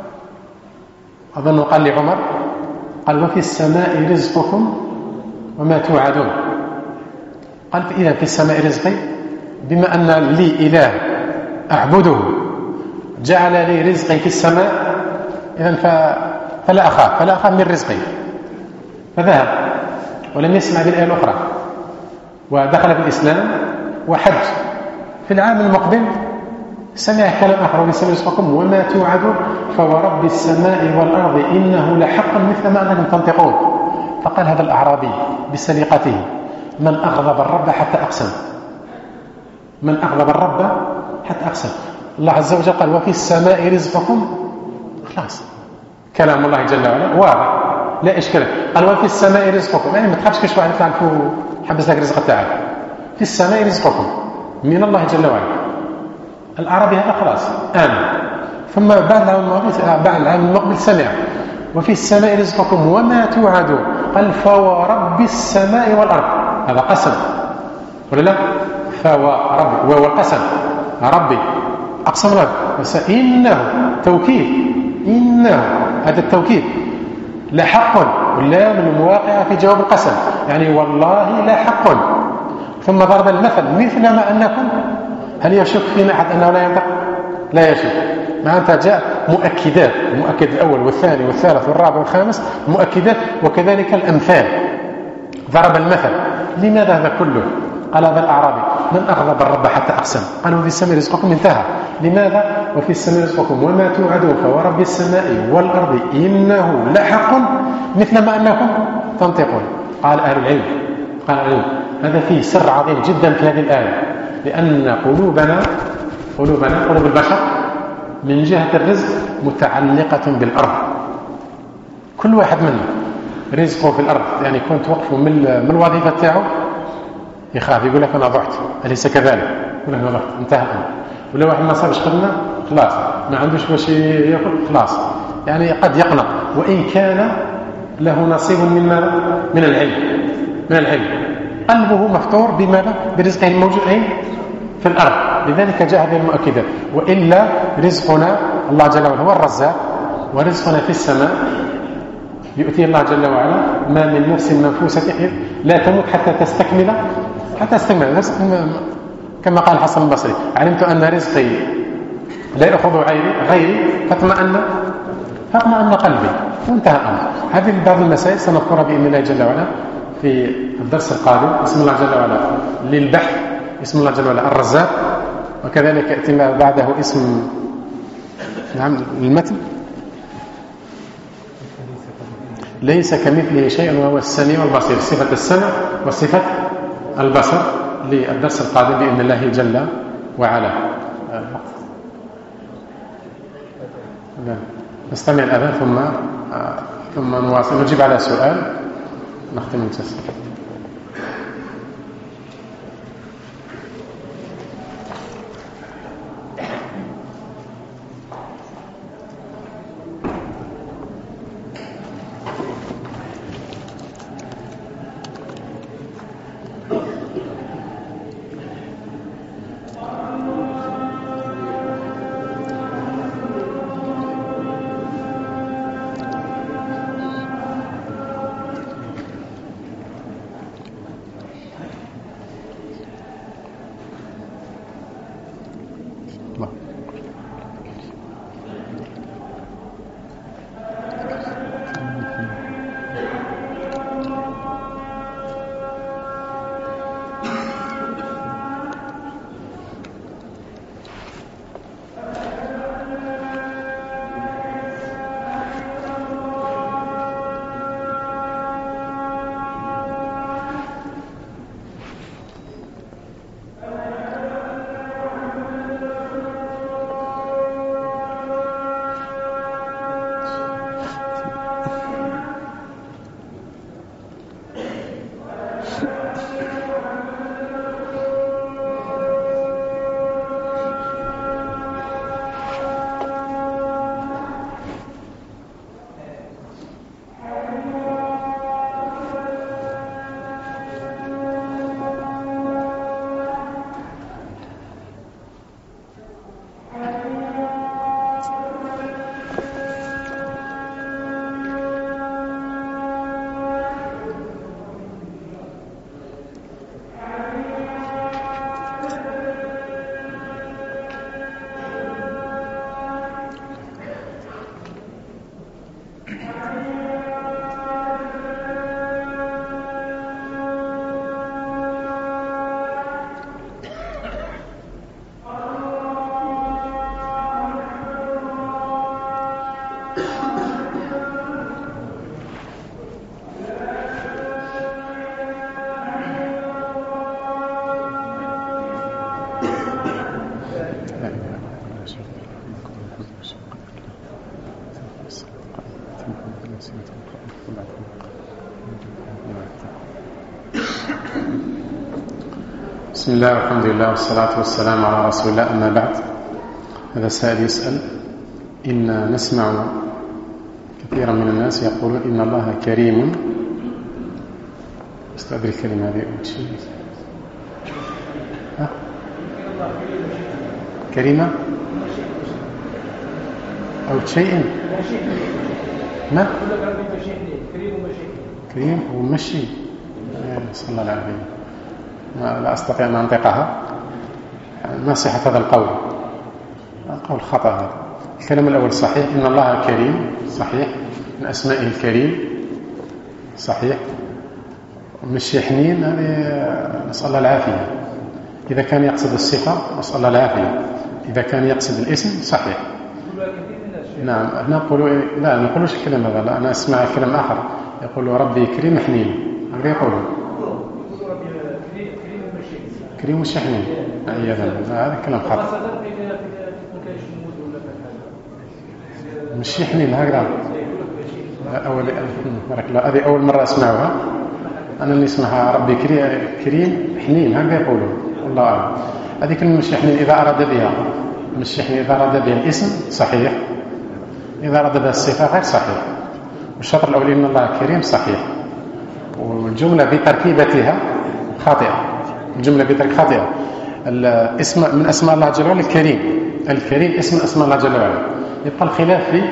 أظن قال لعمر، قال وفي السماء رزقكم وما توعدون. قال إذا في السماء رزقي، بما أن لي إله أعبده جعل لي رزقي في السماء، إذن فلا أخاف من رزقي. فذهب ولم يسمع بالآية الأخرى ودخل في الإسلام وحج. في العام المقبل سمع كلام آخر وفي السماء رزقكم وما توعدون فورب السماء والأرض إنه لحق مثل ما أنكم تنطقون. فقال هذا الأعرابي بسليقته من أغضب الرب حتى أقسم، من أغضب الرب حتى أقسم. الله عز وجل قال وفي السماء رزقكم، خلاص كلام الله جل وعلا واضح لا إشكال. قال وفي السماء رزقكم، يعني ما تخافش كيش واحد يطلع حبس لك رزق تاعك. في السماء رزقكم من الله جل وعلا. الأعرابي هذا خلاص آمن. ثم بعد العام المقبل سمع وفي السماء رزقكم وما توعدون. قال فورب السماء والأرض، هذا قسم ولا لا؟ فورب والقسم ربي أقسم رب، بس إنه توكيد، إنه هذا التوكيد لحق، واللام المواقعة في جواب القسم، يعني والله لحق. ثم ضرب المثل مثل ما أنكم. هل يشك فينا أحد أنه لا ينطق؟ لا يشك. معناتها جاء مؤكدات، المؤكد الأول والثاني والثالث والرابع والخامس مؤكدات، وكذلك الأمثال. ضرب المثل. لماذا هذا كله؟ قال هذا الأعرابي من أغضب الرب حتى أقسم. قال وفي السماء رزقكم، انتهى. لماذا؟ وفي السماء رزقكم وما توعدون فورب السماء والأرض إنه لحق مثل ما أنكم تنطقون. قال أهل العلم هذا فيه سر عظيم جدا في هذه الآية، لأن قلوب البشر من جهة الرزق متعلقة بالأرض. كل واحد منا رزقه في الأرض، يعني كنت وقفه من الوظيفة تاعه يخاف يقول لك أنا ضعت، أليس كذلك؟ يقول لك أنا ضعت، انتهى. ولا واحد ما صابش خدمة خلاص، ما عندوش باش يأكل خلاص، يعني قد يقنط وإن كان له نصيب من العلم. قلبه مفتور بماذا؟ برزقه الموجود أين؟ في الأرض. لذلك جاء هذه المؤكدات. وإلا رزقنا الله جل وعلا هو الرزاق، ورزقنا في السماء يؤتي الله جل وعلا. ما من نفس منفوسة لا تموت حتى استكمل نفس كما قال الحسن البصري: علمت أن رزقي لا يأخذ غيري فاطمأن قلبي، وانتهى الأمر. هذه بعض المسائل سنذكرها بإذن الله جل وعلا في الدرس القادم. اسم الله جل وعلا للبحث، اسم الله جل وعلا الرزاق، وكذلك يأتي بعده اسم المتن ليس كمثله شيء وهو السميع البصير، صفة السمع وصفة البصر للدرس القادم بإذن الله جل وعلا. نستمع الأذان ثم نواصل، نجيب على سؤال، نختم الجلسة. بسم الله والحمد لله والصلاة والسلام على رسول الله، أما بعد. هذا سائل يسأل: إن نسمع كثيرا من الناس يقولون إن الله كريم. استأذن الكلمة هذه أول شيء. كريمة أو شيء ما كريم ومشي صلى الله عليه وسلم. لا أستطيع أن أنطقها. ما صحة هذا القول؟ القول خطأ. هذا الكلام الأول صحيح، إن الله كريم صحيح، من أسمائه الكريم صحيح. مشي حنين هذه نسأل الله العافية. إذا كان يقصد الصفة نسأل الله العافية، إذا كان يقصد الاسم صحيح. نعم لا نقولوش الكلام هذا، لا، أنا أسمع كلام آخر يقول ربي كريم حنين، هكذا يقولوا كريم ومشي حنين. هذا كلام خطأ. مشي حنين هكذا هذه أول مرة أسمعها. أنا اللي اسمها ربي كريم حنين هكذا يقولوا، والله أعلم. هذه كلمة مشي حنين إذا أراد بها الاسم صحيح، إذا أراد بها الصفة غير صحيح. والشطر الأولي إن الله كريم صحيح، والجملة بتركيبتها خاطئة. الجملة بترك خاطئة. الاسم من أسماء الله جل وعلا الكريم اسم من أسماء الله جل وعلا. يبقى الخلاف في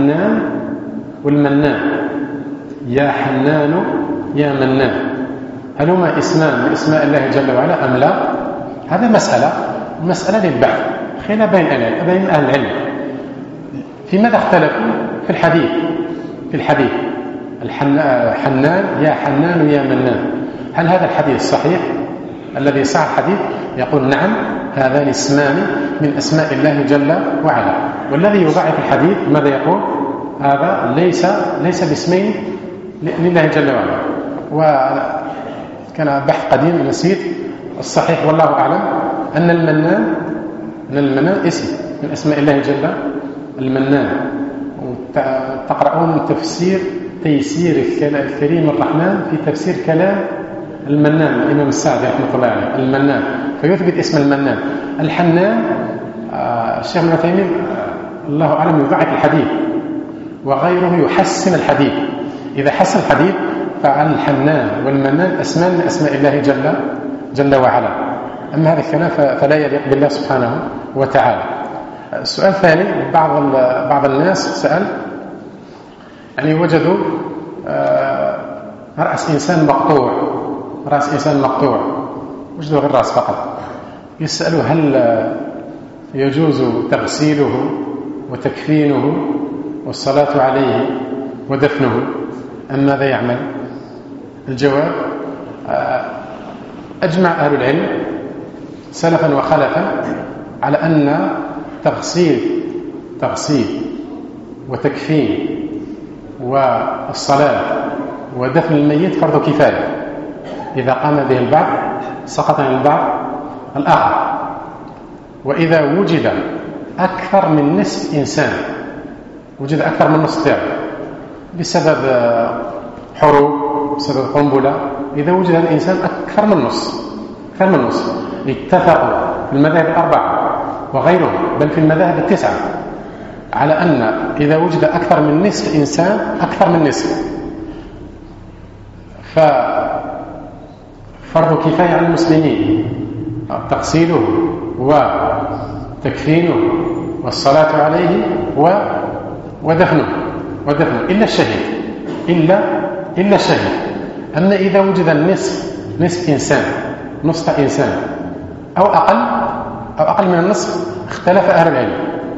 الحنان والمنان. يا حنان يا منان، هل هما اسمان من اسماء الله جل وعلا أم لا؟ هذا مسألة للبحث خلاف بين أهل العلم. في ماذا اختلفوا؟ في الحديث حنان يا حنان يا منان، هل هذا الحديث صحيح؟ الذي صح الحديث يقول نعم هذان اسمان من أسماء الله جل وعلا. والذي يضعف الحديث ماذا يقول؟ هذا ليس باسمين لله جل وعلا. وكان بحث قديم نسيت الصحيح والله أعلم أن المنان اسم من أسماء الله جل المنان. تقرؤون تيسير الكريم الرحمن في تفسير كلام المنان الإمام السعدي رحمة الله عليه، المنان، فيثبت اسم المنان. الحنان الشيخ ابن عثيمين الله أعلم يضعف الحديث، وغيره يحسن الحديث. إذا حسن الحديث فالحنان والمنان اسمان من أسماء الله جل وعلا. أما هذا الكلام فلا يليق بالله سبحانه وتعالى. السؤال الثاني، بعض الناس سأل يعني وجدوا رأس إنسان مقطوع، وجدوا غير رأس فقط، يسألوا هل يجوز تغسيله وتكفينه والصلاة عليه ودفنه أم ماذا يعمل؟ الجواب أجمع أهل العلم سلفا وخلفا على أن تغسيل وتكفين والصلاة ودفن الميت فرض كفاية. إذا قام به البعض سقط عن البعض الآخر. وإذا وجد أكثر من نصف إنسان، وجد أكثر من نصف تاعه بسبب حروب، بسبب قنبلة، إذا وجد الإنسان أكثر من نصف اتفقوا في المذاهب الأربعة وغيرهم بل في المذاهب التسعة على أن إذا وجد أكثر من نصف إنسان، أكثر من نصف، ففرض كفاية على المسلمين تغسيله وتكفينه والصلاة عليه ودفنه إلا الشهيد. أما إذا وجد نصف إنسان أو أقل من النصف اختلف أهل العلم.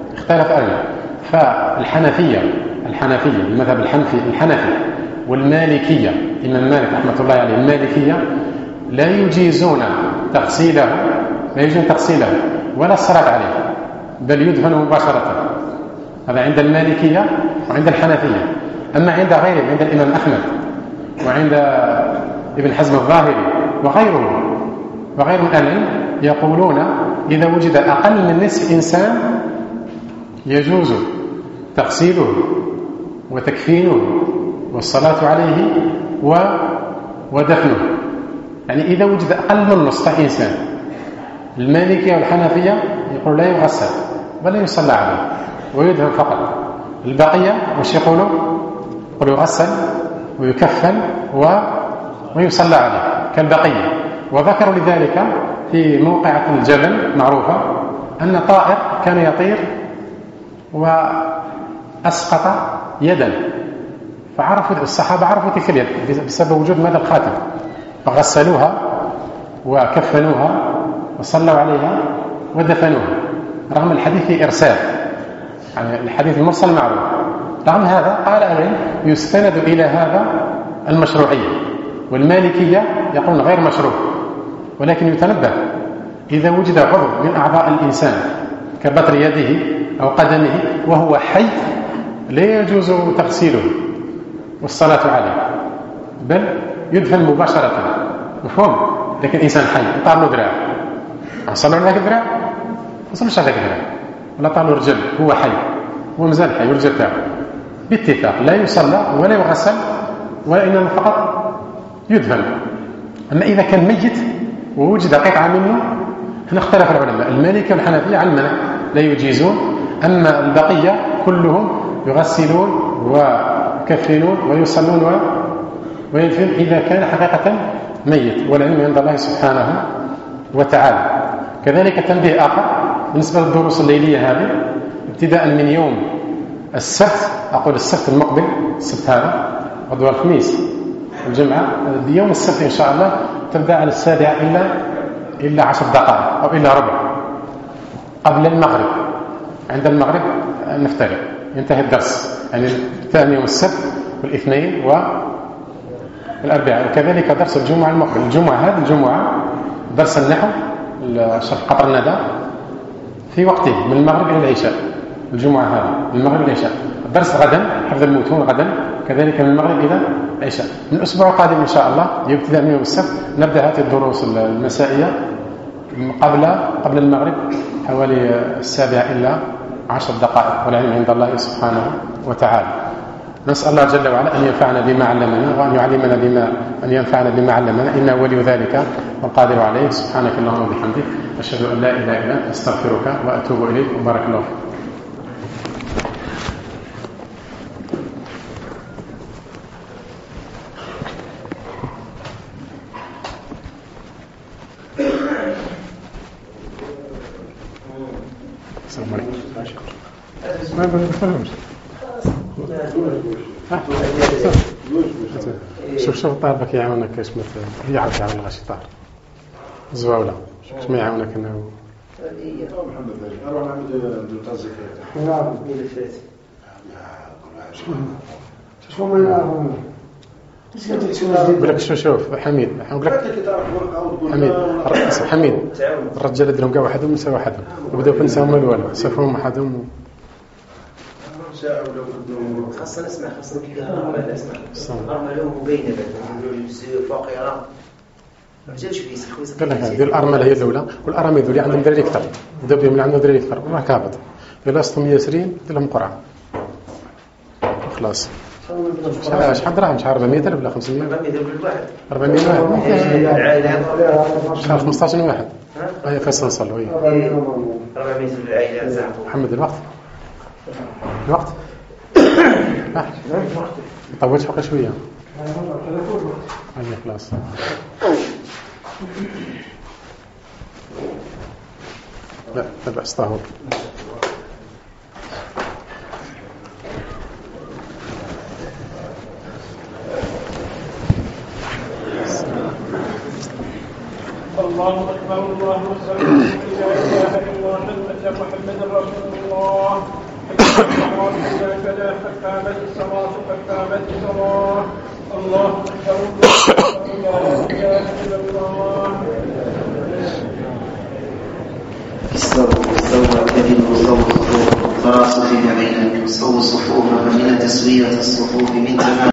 فالحنفية المذهب الحنفي والمالكية، الإمام مالك رحمة الله عليه، المالكية لا يجيزون تغسيله ولا الصلاة عليه، بل يدفن مباشرة. هذا عند المالكية وعند الحنفية. أما عند غيرهم، عند الإمام أحمد وعند ابن حزم الظاهري وغيرهم من أهل العلم، يقولون إذا وجد أقل من نصف إنسان يجوز تغسيله وتكفينه والصلاة عليه ودفنه. يعني إذا وجد أقل من نصف إنسان، المالكية والحنفية يقول لا يغسل ولا يصلى عليه ويدفن فقط. البقية وش يقولوا يغسل ويكفن ويصلى عليه كالبقية. وذكروا لذلك في موقعة الجبل معروفة أن طائر كان يطير وأسقط يدا، فعرفوا الصحابة عرفوا تلك اليد بسبب وجود ماذا؟ الخاتم، فغسلوها وكفنوها وصلوا عليها ودفنوها، رغم الحديث في إرسال، يعني الحديث المرسل معروف. رغم هذا قال العلم يستند إلى هذا المشروعية، والمالكية يقول غير مشروع. ولكن يتنبه إذا وجد عضو من أعضاء الإنسان كبطر يده أو قدمه وهو حي لا يجوز تغسيله والصلاة عليه، بل يدفن مباشرة، مفهوم؟ لكن إنسان حي طال له دراع، صلوا على ذاك الدراع؟ ما صلوش على ذاك الدراع، ولا طال له رجل، هو حي، هو مازال حي والرجل تاعه، باتفاق لا يصلى ولا يغسل وإنما فقط يدفن. أما إذا كان ميت ووجد قطعة منه، هنا اختلف العلماء، المالكية والحنفية على المنع لا يجيزون، أما البقية كلهم يغسلون ويكفنون ويصلون ويدفن إذا كان حقيقة ميت، والعلم عند الله سبحانه وتعالى. كذلك تنبيه آخر بالنسبة للدروس الليلية هذه، ابتداء من يوم السبت، أقول السبت المقبل، السبت هذا غدوة الخميس الجمعة بيوم السبت إن شاء الله تبدأ على 7 إلا 10 دقائق أو إلا ربع قبل المغرب. عند المغرب نفترق ينتهي الدرس، يعني الثاني يوم السبت والاثنين والأربعاء، وكذلك درس الجمعة المقبل. الجمعة هذه الجمعة درس النحو شرح قطر الندى في وقته من المغرب إلى العشاء. الجمعة هذه من المغرب إلى العشاء. الدرس غدا حفظ المتون غدا كذلك من المغرب إلى العشاء. من الأسبوع القادم إن شاء الله يبتدأ من يوم السبت نبدأ هذه الدروس المسائية قبل المغرب حوالي 7 إلا 10 دقائق، والعلم عند الله سبحانه وتعالى. نسأل الله جل وعلا أن ينفعنا بما علمنا وأن يعلمنا أن ينفعنا بما علمنا، إنه ولي ذلك والقادر عليه. سبحانك اللهم وبحمدك أشهد أن لا إله إلا أنت أستغفرك وأتوب إليك وبارك الله فيك. السلام عليكم. ما بفهمش. شوف طالبك يعاونك اش مثلا يعرف يعاون غاشي طار زواوله اش ما يعاونك انا محمد اروح نعمل دو تازيكات نعم الى فاتي شو ما يعاون بلك شوف حميد حميد الرجال درهم كاع وحدهم نساء وحدهم وبداو في نساء هما الاول صفهم وحدهم خاصة نسمع خاصة كذا نسمع أرملهم وبينة فقيرة مجالش بيس الخويس قال لك هذه الأرملة هي الأولى والأرامل ذولي عندهم دراري أكثر بدأوا بهم اللي عندهم دراري أكثر وراه كابط إلا أصلهم ياسرين دير لهم قرعة خلاص. شحال دراهم؟ شحال 400 ولا 500؟ 400 واحد شحال 15 واحد هي فيصل نصلوا 400 العائلات زعما محمد الوقت طولت فوق شوية هيا خلاص. لا تبع استهور الله أكبر الله أكبر لا إله إلا الله محمد رسول الله فلا قامت الصلاة الله أكبر لا إله إلا الله. استوى اعتدلوا وصووا الصفوف تراصوا فيما بينكم وصووا الصفوف فمن تسوية الصفوف من تمام